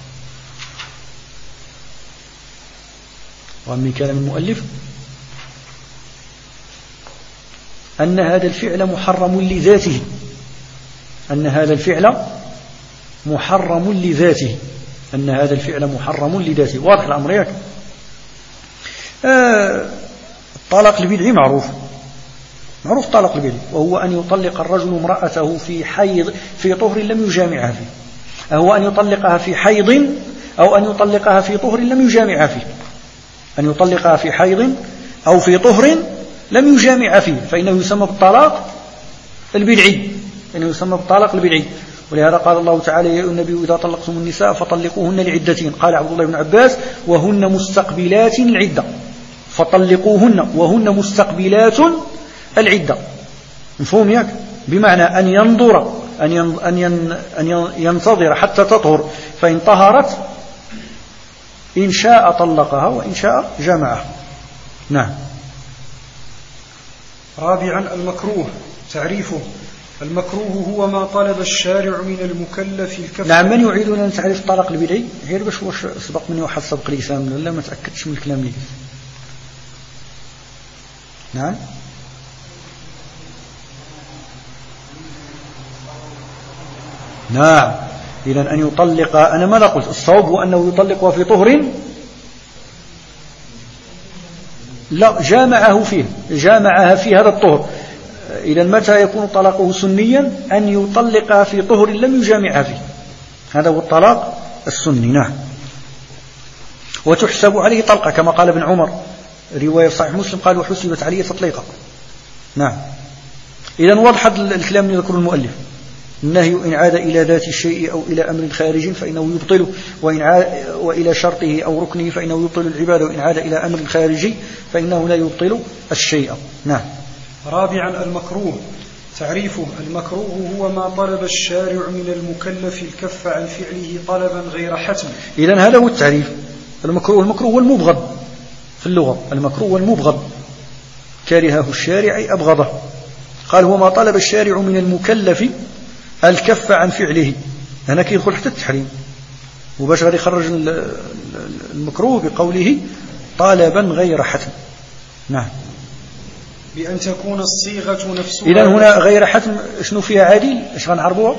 A: ومن كلام المؤلف أن هذا الفعل محرم لذاته، أن هذا الفعل محرم لذاته، أن هذا الفعل محرم لذاته. واضح الأمر ياك؟ الطلاق البدعي معروف الطلاق البدعي، وهو أن يطلق الرجل امرأته في حيض في طهر لم يجامعها فيه، هو أن يطلقها في حيض أو أن يطلقها في طهر لم يجامعها فيه، أن يطلقها في حيض أو في طهر لم يجامع فيه، فإنه يسمى بالطلاق البدعي، إنه يسمى بالطلاق البدعي. ولهذا قال الله تعالى: يا النبي إذا طلقتم النساء فطلقوهن لعدتهن. قال عبد الله بن عباس: وهن مستقبلات العدة، فطلقوهن وهن مستقبلات العدة. مفهوم ياك؟ بمعنى أن ينظر أن ينتظر حتى تطهر، فإن طهرت إن شاء طلقها وإن شاء جامعها. نعم.
B: رابعا المكروه. تعريفه: المكروه هو ما طلب الشارع من المكلف الكف.
A: نعم. من يعيد لنا تعريف الطلاق البدعي؟ غير باش واش سبق مني واحد سبق لسان ولا ما تأكدش من الكلام لي. نعم. نعم. إذن أن يطلق، أنا ماذا قلت؟ الصواب هو أنه يطلقها في طهر لا جامعها في هذا الطهر. إذن متى يكون طلاقه سنيا؟ أن يطلقها في طهر لم يجامعها فيه، هذا هو الطلاق السني. نعم. وتحسب عليه طلقة كما قال ابن عمر، رواية صحيح مسلم قال: وحسبت عليه تطليقة. نعم. إذن وضح الكلام اللي ذكره المؤلف: النهي إن عاد إلى ذات الشيء أو إلى أمر خارج فإنه يبطله، وإلى شرطه أو ركنه فإنه يبطل العبادة، وإن عاد إلى أمر خارجي فإنه لا يبطل الشيء. نعم.
B: رابعا المكروه. تعريفه: المكروه هو ما طلب الشارع من المكلف الكف عن فعله طلبا غير حتم.
A: إذن هذا هو التعريف. المكروه هو المبغض في اللغة، المكروه المبغض، كرهه الشارع أي أبغضه. قال: هو ما طلب الشارع من المكلف الكف عن فعله. هنا كيدخل حتى التحريم، وباش غادي يخرج المكروه بقوله طالبا غير حتم. نعم.
B: بأن تكون الصيغة نفسها.
A: إذن هنا غير حتم شنو فيها عادل؟ ايش غنعربوها؟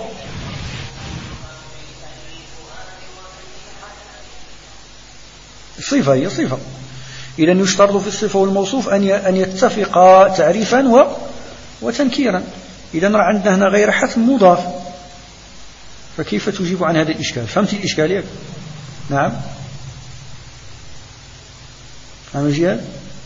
A: الصفة هي صفة. إذن يشترط في الصفة والموصوف أن يتفقا تعريفا وتنكيرا. إذن عندنا هنا غير حتم مضاف، فكيف تجيب عن هذا الإشكال؟ فهمت الإشكال ياك؟ نعم. نعم جهاد.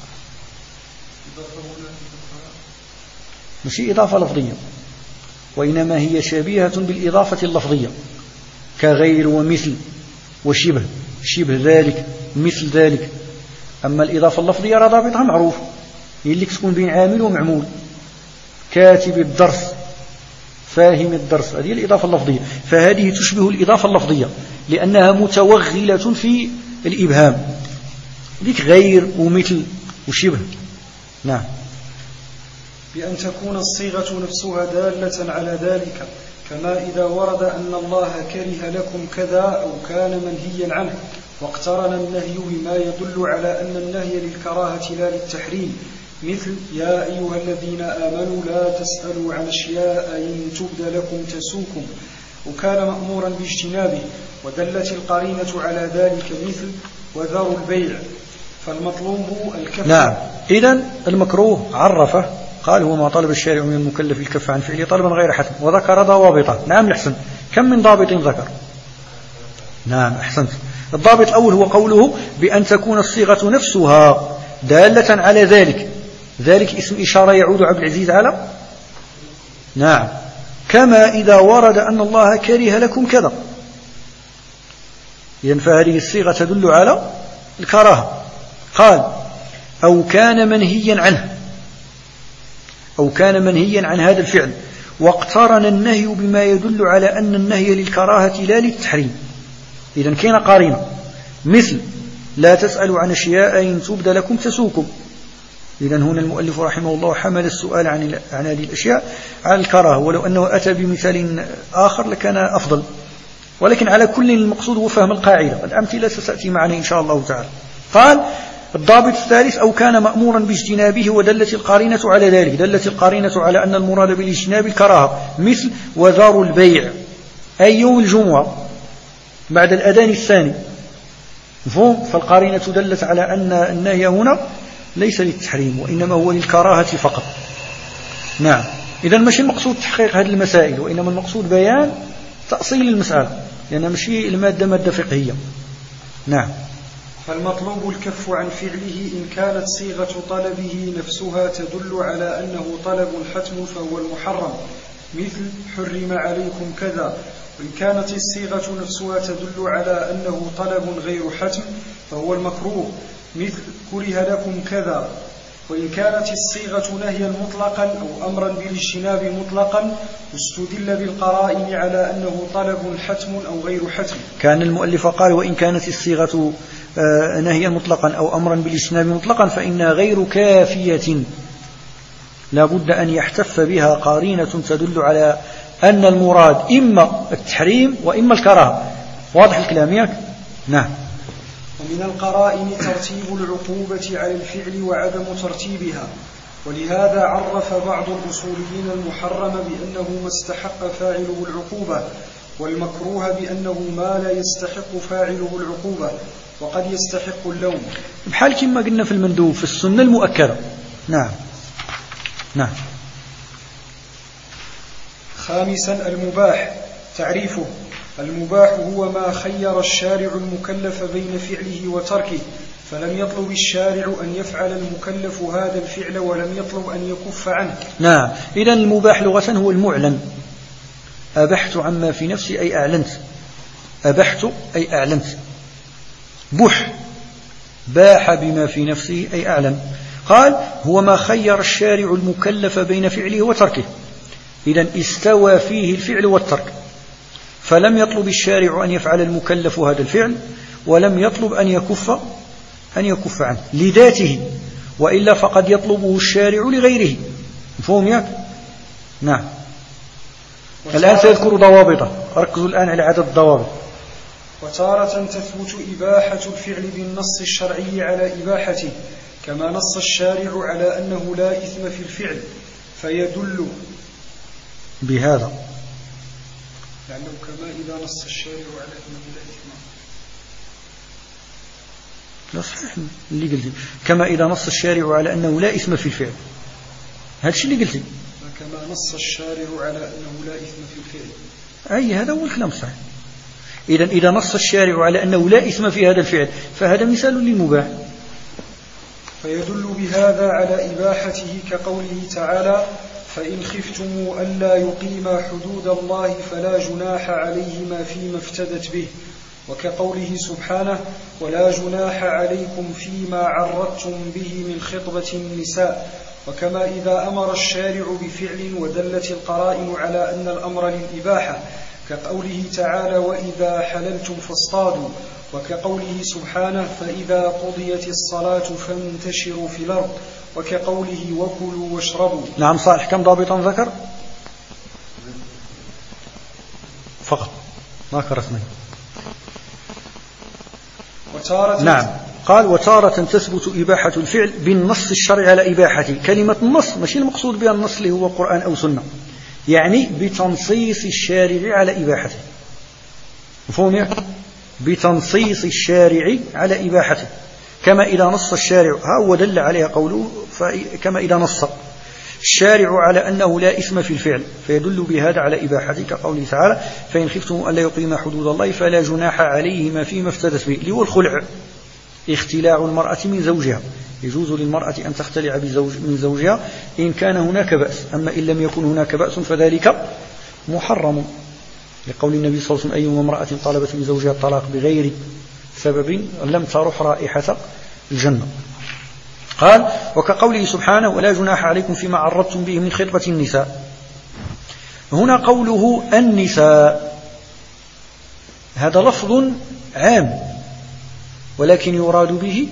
A: مش إضافة لفظية، وإنما هي شبيهة بالإضافة اللفظية، كغير ومثل وشبه، شبه ذلك مثل ذلك. أما الإضافة اللفظية راه ضابطها معروف، هي اللي تكون بين عامل ومعمول، كاتب الدرس، فاهم الدرس، هذه الإضافة اللفظية. فهذه تشبه الإضافة اللفظية لأنها متوغلة في الإبهام، ذيك غير ومثل وشبه. نعم.
B: بأن تكون الصيغة نفسها دالة على ذلك، كما إذا ورد أن الله كره لكم كذا أو كان منهيا عنه، واقترن النهي بما يدل على أن النهي للكراهة لا للتحريم، مثل: يا أيها الذين آمنوا لا تسألوا عن أشياء إن تبد لكم تسوكم، وكان مأمورا باجتنابه، ودلت القرينة على ذلك، مثل: وذروا البيع. فالمطلوب الكف.
A: نعم. إذن المكروه عرفه، قال: هو ما طلب الشارع من المكلف الكف عن فعله طلبا غير حتم، وذكر ضوابطه. نعم الحسن. كم من ضابط ذكر؟ نعم أحسنت. الضابط الأول هو قوله: بأن تكون الصيغة نفسها دالة على ذلك. ذلك اسم إشارة يعود عبد العزيز على. نعم. كما إذا ورد أن الله كره لكم كذا. إذن فهذه الصيغة تدل على الكراهة. قال أو كان منهيا عنه، أو كان منهيا عن هذا الفعل، واقترن النهي بما يدل على أن النهي للكراهة لا للتحريم. إذن كان قارنة، مثل لا تسألوا عن أشياء إن تبد لكم تسوكم. إذن هنا المؤلف رحمه الله حمل السؤال عن هذه الأشياء على الكراهة، ولو أنه أتى بمثال آخر لكان أفضل، ولكن على كل المقصود هو فهم القاعدة. الأمثلة ستأتي معنا إن شاء الله تعالى. قال الضابط الثالث أو كان مأمورا باجتنابه ودلت القارنة على ذلك، دلت القارنة على أن المراد بالاجتناب الكراهة، مثل وذروا البيع أي يوم الجمعة بعد الأذان الثاني، فالقارنة دلت على أن النهي هنا ليس للتحريم وإنما هو للكراهة فقط. نعم. إذن مش المقصود تحقيق هذه المسائل، وإنما المقصود بيان تأصيل المسألة، لأنها مشي المادة مادة فقهية. نعم.
B: فالمطلوب الكف عن فعله إن كانت صيغة طلبه نفسها تدل على أنه طلب حتم فهو المحرم، مثل حرم عليكم كذا. وإن كانت الصيغة نفسها تدل على أنه طلب غير حتم فهو المكروه، مثل كره لكم كذا. وإن كانت الصيغة نهيا مطلقا أو أمرا بالاجتناب مطلقا استدل بالقرائن على أنه طلب حتم أو غير حتم.
A: كان المؤلف قال وإن كانت الصيغة نهيا مطلقا أو أمرا بالاجتناب مطلقا فإنها غير كافية، لا بد أن يحتف بها قارينة تدل على أن المراد إما التحريم وإما الكراهة. واضح الكلام ياك؟ نعم.
B: ومن القرائن ترتيب العقوبة على الفعل وعدم ترتيبها، ولهذا عرف بعض الأصوليين المحرم بأنه ما استحق فاعله العقوبة، والمكروه بأنه ما لا يستحق فاعله العقوبة وقد يستحق اللوم،
A: بحال كما قلنا في المندوب في السنة المؤكدة. نعم. نعم.
B: خامسا المباح. تعريفه: المباح هو ما خير الشارع المكلف بين فعله وتركه، فلم يطلب الشارع أن يفعل المكلف هذا الفعل ولم يطلب أن يكف عنه.
A: نعم. إذن المباح لغة هو المعلن. أبحت عما في نفسي أي أعلنت، أبحت أي أعلنت، بح باح بما في نفسه أي أعلن. قال هو ما خير الشارع المكلف بين فعله وتركه، إذن استوى فيه الفعل والترك، فلم يطلب الشارع أن يفعل المكلف هذا الفعل ولم يطلب أن يكف عنه لذاته، وإلا فقد يطلبه الشارع لغيره. مفهوم ياك؟ نعم. الآن سيذكر ضوابطه، ركزوا الآن على عدد الضوابط.
B: وتارة تثبت إباحة الفعل بالنص الشرعي على إباحته، كما نص الشارع على أنه لا إثم في الفعل فيدل
A: بهذا،
B: لأنه كما إذا نص الشارع على أنه لا إثم.
A: لا صحيح اللي قلتي كما إذا نص الشارع على أنه لا إثم في الفعل، هذا الشيء اللي قلتي
B: كما نص الشارع على أنه لا إثم في الفعل،
A: أي هذا هو الكلام الصحيح. إذا نص الشارع على أنه لا إثم في هذا الفعل فهذا مثال للمباح،
B: فيدل بهذا على إباحته، كقوله تعالى: فإن خفتم ألا يقيما حدود الله فلا جناح عليهما فيما افتدت به، وكقوله سبحانه: ولا جناح عليكم فيما عرضتم به من خطبة النساء. وكما إذا أمر الشارع بفعل ودلت القرائن على أن الأمر للإباحة، كقوله تعالى: وإذا حللتم فاصطادوا، وكقوله سبحانه: فإذا قضيت الصلاة فانتشروا في الأرض، وكقوله: وكلوا واشربوا.
A: نعم صالح. كم ضابطا ذكر؟ فقط ما كرسمين. نعم. قال وتارة تثبت إباحة الفعل بالنص الشرعي على إباحته. كلمة النص ماشي المقصود بها النص اللي هو قرآن أو سنة، يعني بتنصيص الشارع على إباحته. مفهوم يا؟ بتنصيص الشارع على إباحته، كما إذا نص الشارع، ها هو دل عليها قوله كما إذا نص الشارع على أنه لا إثم في الفعل فيدل بهذا على إباحته، كقوله تعالى: فإن خفتم ألا يقيما حدود الله فلا جناح عليهما فيما افتدت به، اللي هو الخلع، اختلاع المرأة من زوجها. يجوز للمرأة أن تختلع من زوجها إن كان هناك بأس، أما إن لم يكن هناك بأس فذلك محرم، لقول النبي صلى الله عليه وسلم: أيما امرأة طلبت من زوجها الطلاق بغير سبب لم تروح رائحة الجنة. قال: وكقوله سبحانه: ولا جناح عليكم فيما عرضتم به من خطبة النساء. هنا قوله النساء هذا لفظ عام، ولكن يراد به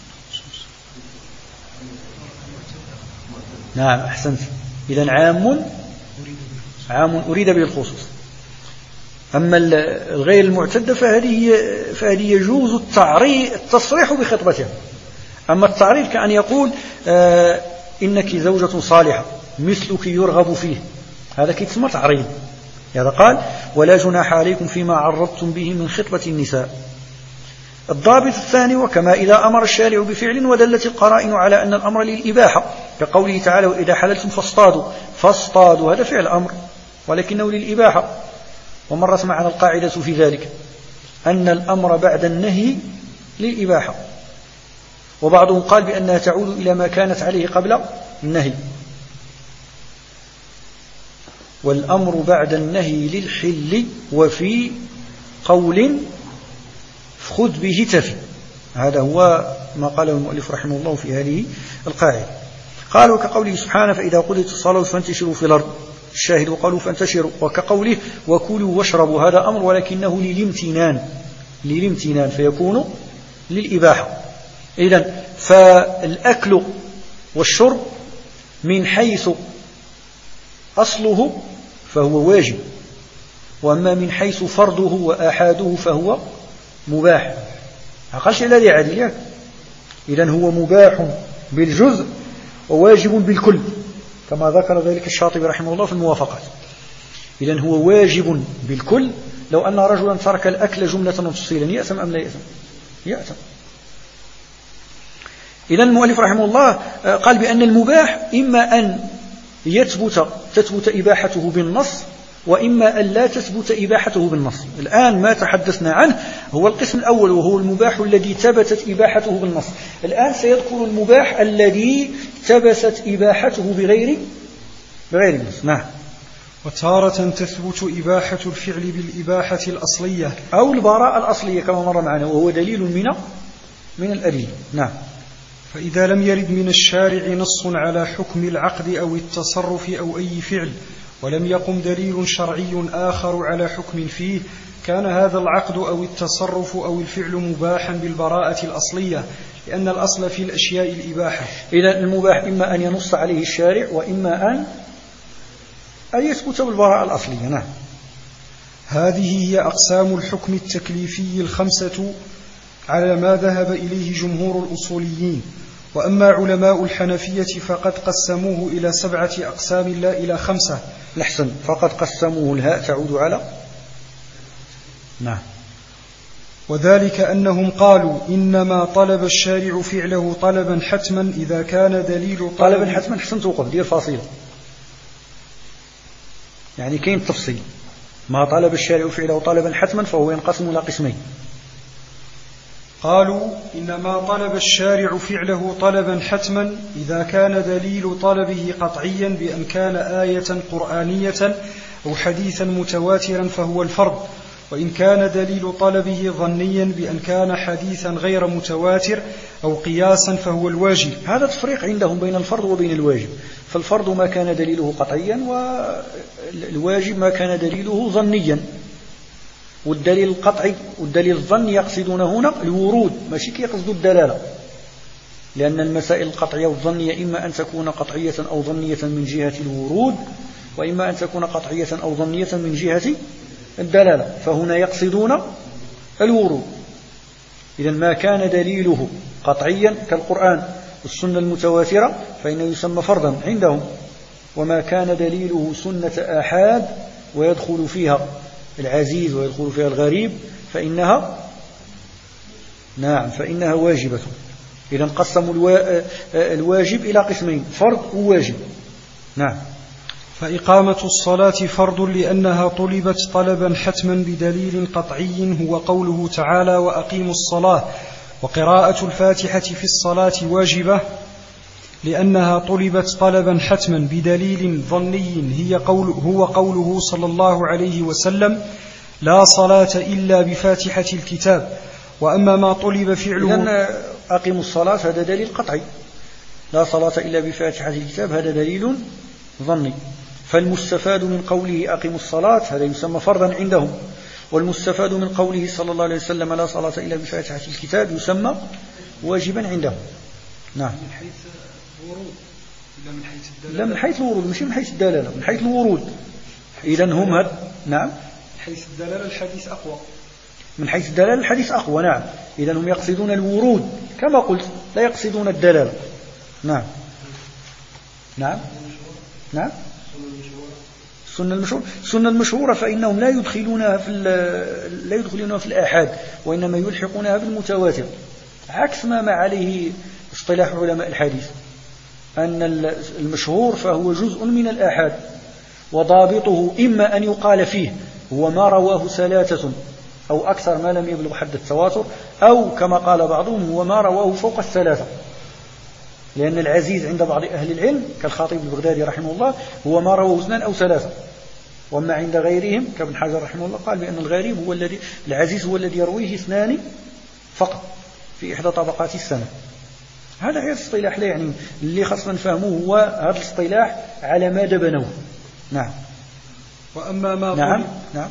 A: نعم أحسنت، إذن عام أريد به الخصوص. أما الغير المعتدة فهذه يجوز التصريح بخطبتها. أما التعريض كأن يقول إنك زوجة صالحة مثلك يرغب فيه، هذا كيتسمى تعريض. هذا قال: ولا جناح عليكم فيما عرضتم به من خطبة النساء. الضابط الثاني: وكما إذا أمر الشارع بفعل ودلت القرائن على أن الأمر للإباحة، كقوله تعالى: وإذا حللتم فاصطادوا، هذا فعل أمر ولكنه للإباحة. ومرت معنا القاعدة في ذلك أن الأمر بعد النهي للإباحة، وبعضهم قال بأنها تعود إلى ما كانت عليه قبل النهي. والأمر بعد النهي للحل، وفي قول خذ به تفي. هذا هو ما قاله المؤلف رحمه الله في هذه القاعدة. قال: وكقوله سبحانه: فإذا قضيت الصلاة فانتشروا في الأرض. الشاهد: وقالوا فانتشروا. وكقوله: وكلوا واشربوا، هذا أمر ولكنه للامتنان فيكون للإباحة. إذن فالأكل والشرب من حيث أصله فهو واجب، وأما من حيث فرضه وآحاده فهو مباح. عقلش الذي عادي. إذن هو مباح بالجزء وواجب بالكل، كما ذكر ذلك الشاطبي رحمه الله في الموافقات. إذن هو واجب بالكل. لو أن رجلا ترك الأكل جملة وتفصيلا يأثم أم لا يأثم؟ يأثم. إذن المؤلف رحمه الله قال بأن المباح إما أن تثبت إباحته بالنص، وإما أن لا تثبت إباحته بالنص. الآن ما تحدثنا عنه هو القسم الأول، وهو المباح الذي ثبتت إباحته بالنص. الآن سيذكر المباح الذي ثبتت إباحته بغير النص. نعم.
B: وتارة تثبت إباحة الفعل بالإباحة الأصلية
A: أو البراءة الأصلية كما مر معنا، وهو دليل من الأدلة. نعم.
B: فإذا لم يرد من الشارع نص على حكم العقد أو التصرف أو أي فعل، ولم يقم دليل شرعي آخر على حكم فيه، كان هذا العقد أو التصرف أو الفعل مباحا بالبراءة الأصلية، لأن الأصل في الأشياء الإباحة.
A: إذا المباح إما أن ينص عليه الشارع، وإما أن يثبت بالبراءة الأصلية. نعم.
B: هذه هي أقسام الحكم التكليفي الخمسة على ما ذهب إليه جمهور الأصوليين. وأما علماء الحنفية فقد قسموه إلى 7 أقسام لا إلى 5.
A: لحسن، فقد قسموه، الهاء تعود على نعم.
B: وذلك أنهم قالوا إنما طلب الشارع فعله طلبا حتما إذا كان دليل
A: طلبا حتما. حسنت وقف دير فاصلة، يعني كاين تفصيل. ما طلب الشارع فعله طلبا حتما فهو ينقسم إلى قسمين.
B: قالوا إنما طلب الشارع فعله طلبا حتما إذا كان دليل طلبه قطعيا بأن كان آية قرآنية أو حديثا متواترا فهو الفرض، وإن كان دليل طلبه ظنيا بأن كان حديثا غير متواتر أو قياسا فهو الواجب.
A: هذا تفريق عندهم بين الفرض وبين الواجب. فالفرض ما كان دليله قطعيا، والواجب ما كان دليله ظنيا. والدليل القطعي والدليل الظني يقصدون هنا الورود، ماشي يقصدوا الدلالة، لأن المسائل القطعية والظنية إما أن تكون قطعية أو ظنية من جهة الورود، وإما أن تكون قطعية أو ظنية من جهة الدلالة، فهنا يقصدون الورود. إذا ما كان دليله قطعيا كالقرآن والسنة المتواترة فإنه يسمى فرضا عندهم، وما كان دليله سنة آحاد ويدخل فيها العزيز ويدخل فيها الغريب فإنها واجبة. إذا قسموا الواجب إلى قسمين، فرض وواجب. نعم.
B: فإقامة الصلاة فرض لأنها طلبت طلبا حتما بدليل قطعي هو قوله تعالى وأقيموا الصلاة، وقراءة الفاتحة في الصلاة واجبة لأنها طلبت طلبا حتما بدليل ظني هو قوله صلى الله عليه وسلم: لا صلاة إلا بفاتحة الكتاب. وأما ما طلب فعله،
A: إذن أقيموا الصلاة هذا دليل قطعي، لا صلاة إلا بفاتحة الكتاب هذا دليل ظني. فالمستفاد من قوله أقيموا الصلاة هذا يسمى فرضا عندهم، والمستفاد من قوله صلى الله عليه وسلم لا صلاة إلا بفاتحة الكتاب يسمى واجبا عندهم. نعم.
B: من حيث الورود إلا من حيث الدلالة؟
A: لا، من حيث الورود، مش من حيث الدلالة، من حيث الورود. إذن هم نعم،
B: من حيث الدلالة الحديث أقوى.
A: من حيث الدلالة الحديث أقوى، نعم. إذن هم يقصدون الورود كما قلت، لا يقصدون الدلالة. نعم نعم نعم. السنة المشهورة فإنهم لا يدخلونها في الآحاد، وإنما يلحقونها بالمتواتر، عكس ما عليه اصطلاح علماء الحديث، أن المشهور فهو جزء من الآحاد، وضابطه إما أن يقال فيه هو ما رواه ثلاثة أو أكثر ما لم يبلغ حد التواتر، أو كما قال بعضهم هو ما رواه فوق الثلاثة، لأن العزيز عند بعض أهل العلم كالخطيب البغدادي رحمه الله هو ما رواه 2 أو 3، وأما عند غيرهم كابن حجر رحمه الله قال بأن الغريب هو العزيز هو الذي يرويه 2 فقط في إحدى طبقات السنة. هذا هي الاصطلاح، لا يعني اللي خاصنا نفهمه هو هذا الاصطلاح على ماذا بنوه. نعم.
B: وأما ما
A: نعم نعم.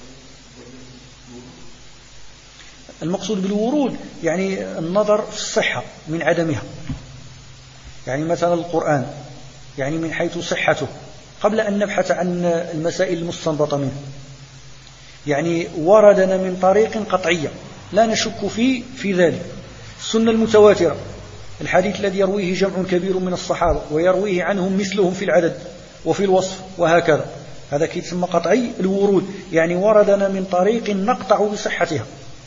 A: المقصود بالورود يعني النظر في الصحة من عدمها، يعني مثلا القرآن يعني من حيث صحته قبل أن نبحث عن المسائل المستنبطة منه، يعني وردنا من طريق قطعية لا نشك في ذلك. السنة المتواترة، الحديث الذي يرويه جمع كبير من الصحابة ويرويه عنهم مثلهم في العدد وفي الوصف وهكذا، هذا يسمى قطعي الورود، يعني وردنا من طريق نقطع بصحتها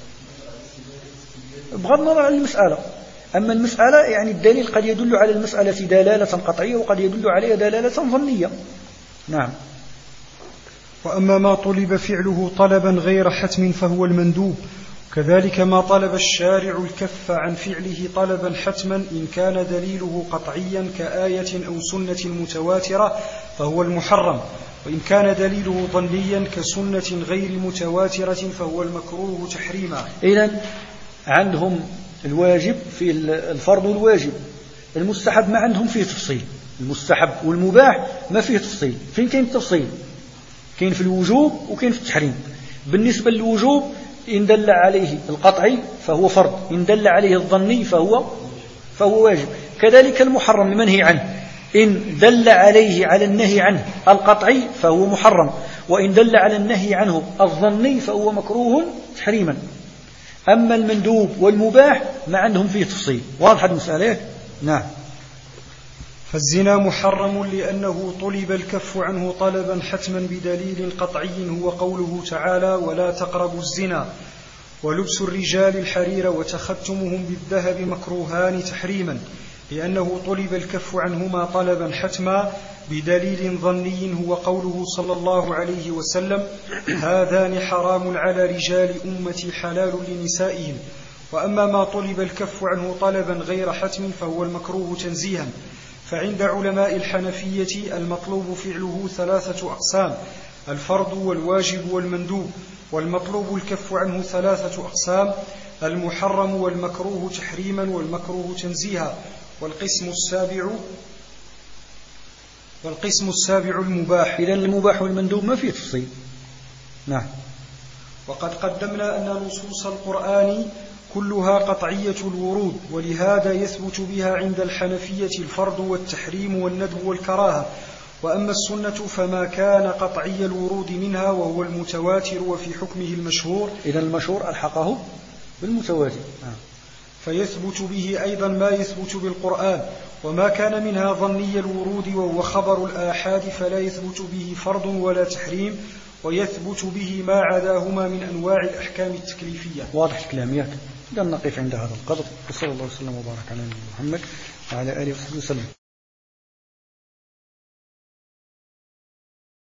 A: بغض النظر عن المسألة. أما المسألة يعني الدليل قد يدل على المسألة دلالة قطعية وقد يدل عليها دلالة ظنية. نعم.
B: وأما ما طلب فعله طلبا غير حتم فهو المندوب، كذلك ما طلب الشارع الكف عن فعله طلبا حتما إن كان دليله قطعيا كآية أو سنة متواترة فهو المحرم، وإن كان دليله ظنيا كسنة غير متواترة فهو المكروه تحريما.
A: إذن عندهم الواجب في الفرض والواجب، المستحب ما عندهم فيه تفصيل، المستحب والمباح ما فيه تفصيل. فين كاين التفصيل؟ كاين في الوجوب وكاين في التحريم. بالنسبة للوجوب إن دل عليه القطعي فهو فرض، إن دل عليه الظني فهو واجب. كذلك المحرم المنهي عنه إن دل عليه على النهي عنه القطعي فهو محرم، وإن دل على النهي عنه الظني فهو مكروه تحريما. أما المندوب والمباح ما عندهم فيه تفصيل. واضح المسألة؟ نعم.
B: فالزنا محرم لأنه طلب الكف عنه طلبا حتما بدليل قطعي هو قوله تعالى ولا تقربوا الزنا، ولبس الرجال الحرير وتختمهم بالذهب مكروهان تحريما لأنه طلب الكف عنهما طلبا حتما بدليل ظني هو قوله صلى الله عليه وسلم هذان حرام على رجال أمتي حلال لنسائهم. وأما ما طلب الكف عنه طلبا غير حتم فهو المكروه تنزيها. فعند علماء الحنفية المطلوب فعله 3 أقسام: الفرض والواجب والمندوب، والمطلوب الكف عنه 3 أقسام: المحرم والمكروه تحريما والمكروه تنزيها. والقسم السابع المباح.
A: إذن المباح والمندوب ما فيه تفصيل. نعم.
B: وقد قدمنا أن نصوص القرآن كلها قطعية الورود، ولهذا يثبت بها عند الحنفية الفرض والتحريم والندب والكراهة. وأما السنة فما كان قطعي الورود منها وهو المتواتر وفي حكمه المشهور.
A: إذن المشهور ألحقه بالمتواتر
B: فيثبت به أيضا ما يثبت بالقرآن. وما كان منها ظني الورود وهو خبر الآحاد فلا يثبت به فرض ولا تحريم، ويثبت به ما عداهما من أنواع الأحكام التكليفية.
A: واضح الكلاميات. إذن نقف عند هذا القدر، وصلى الله وسلم وبارك على نبينا محمد وعلى آله وصحبه وسلم.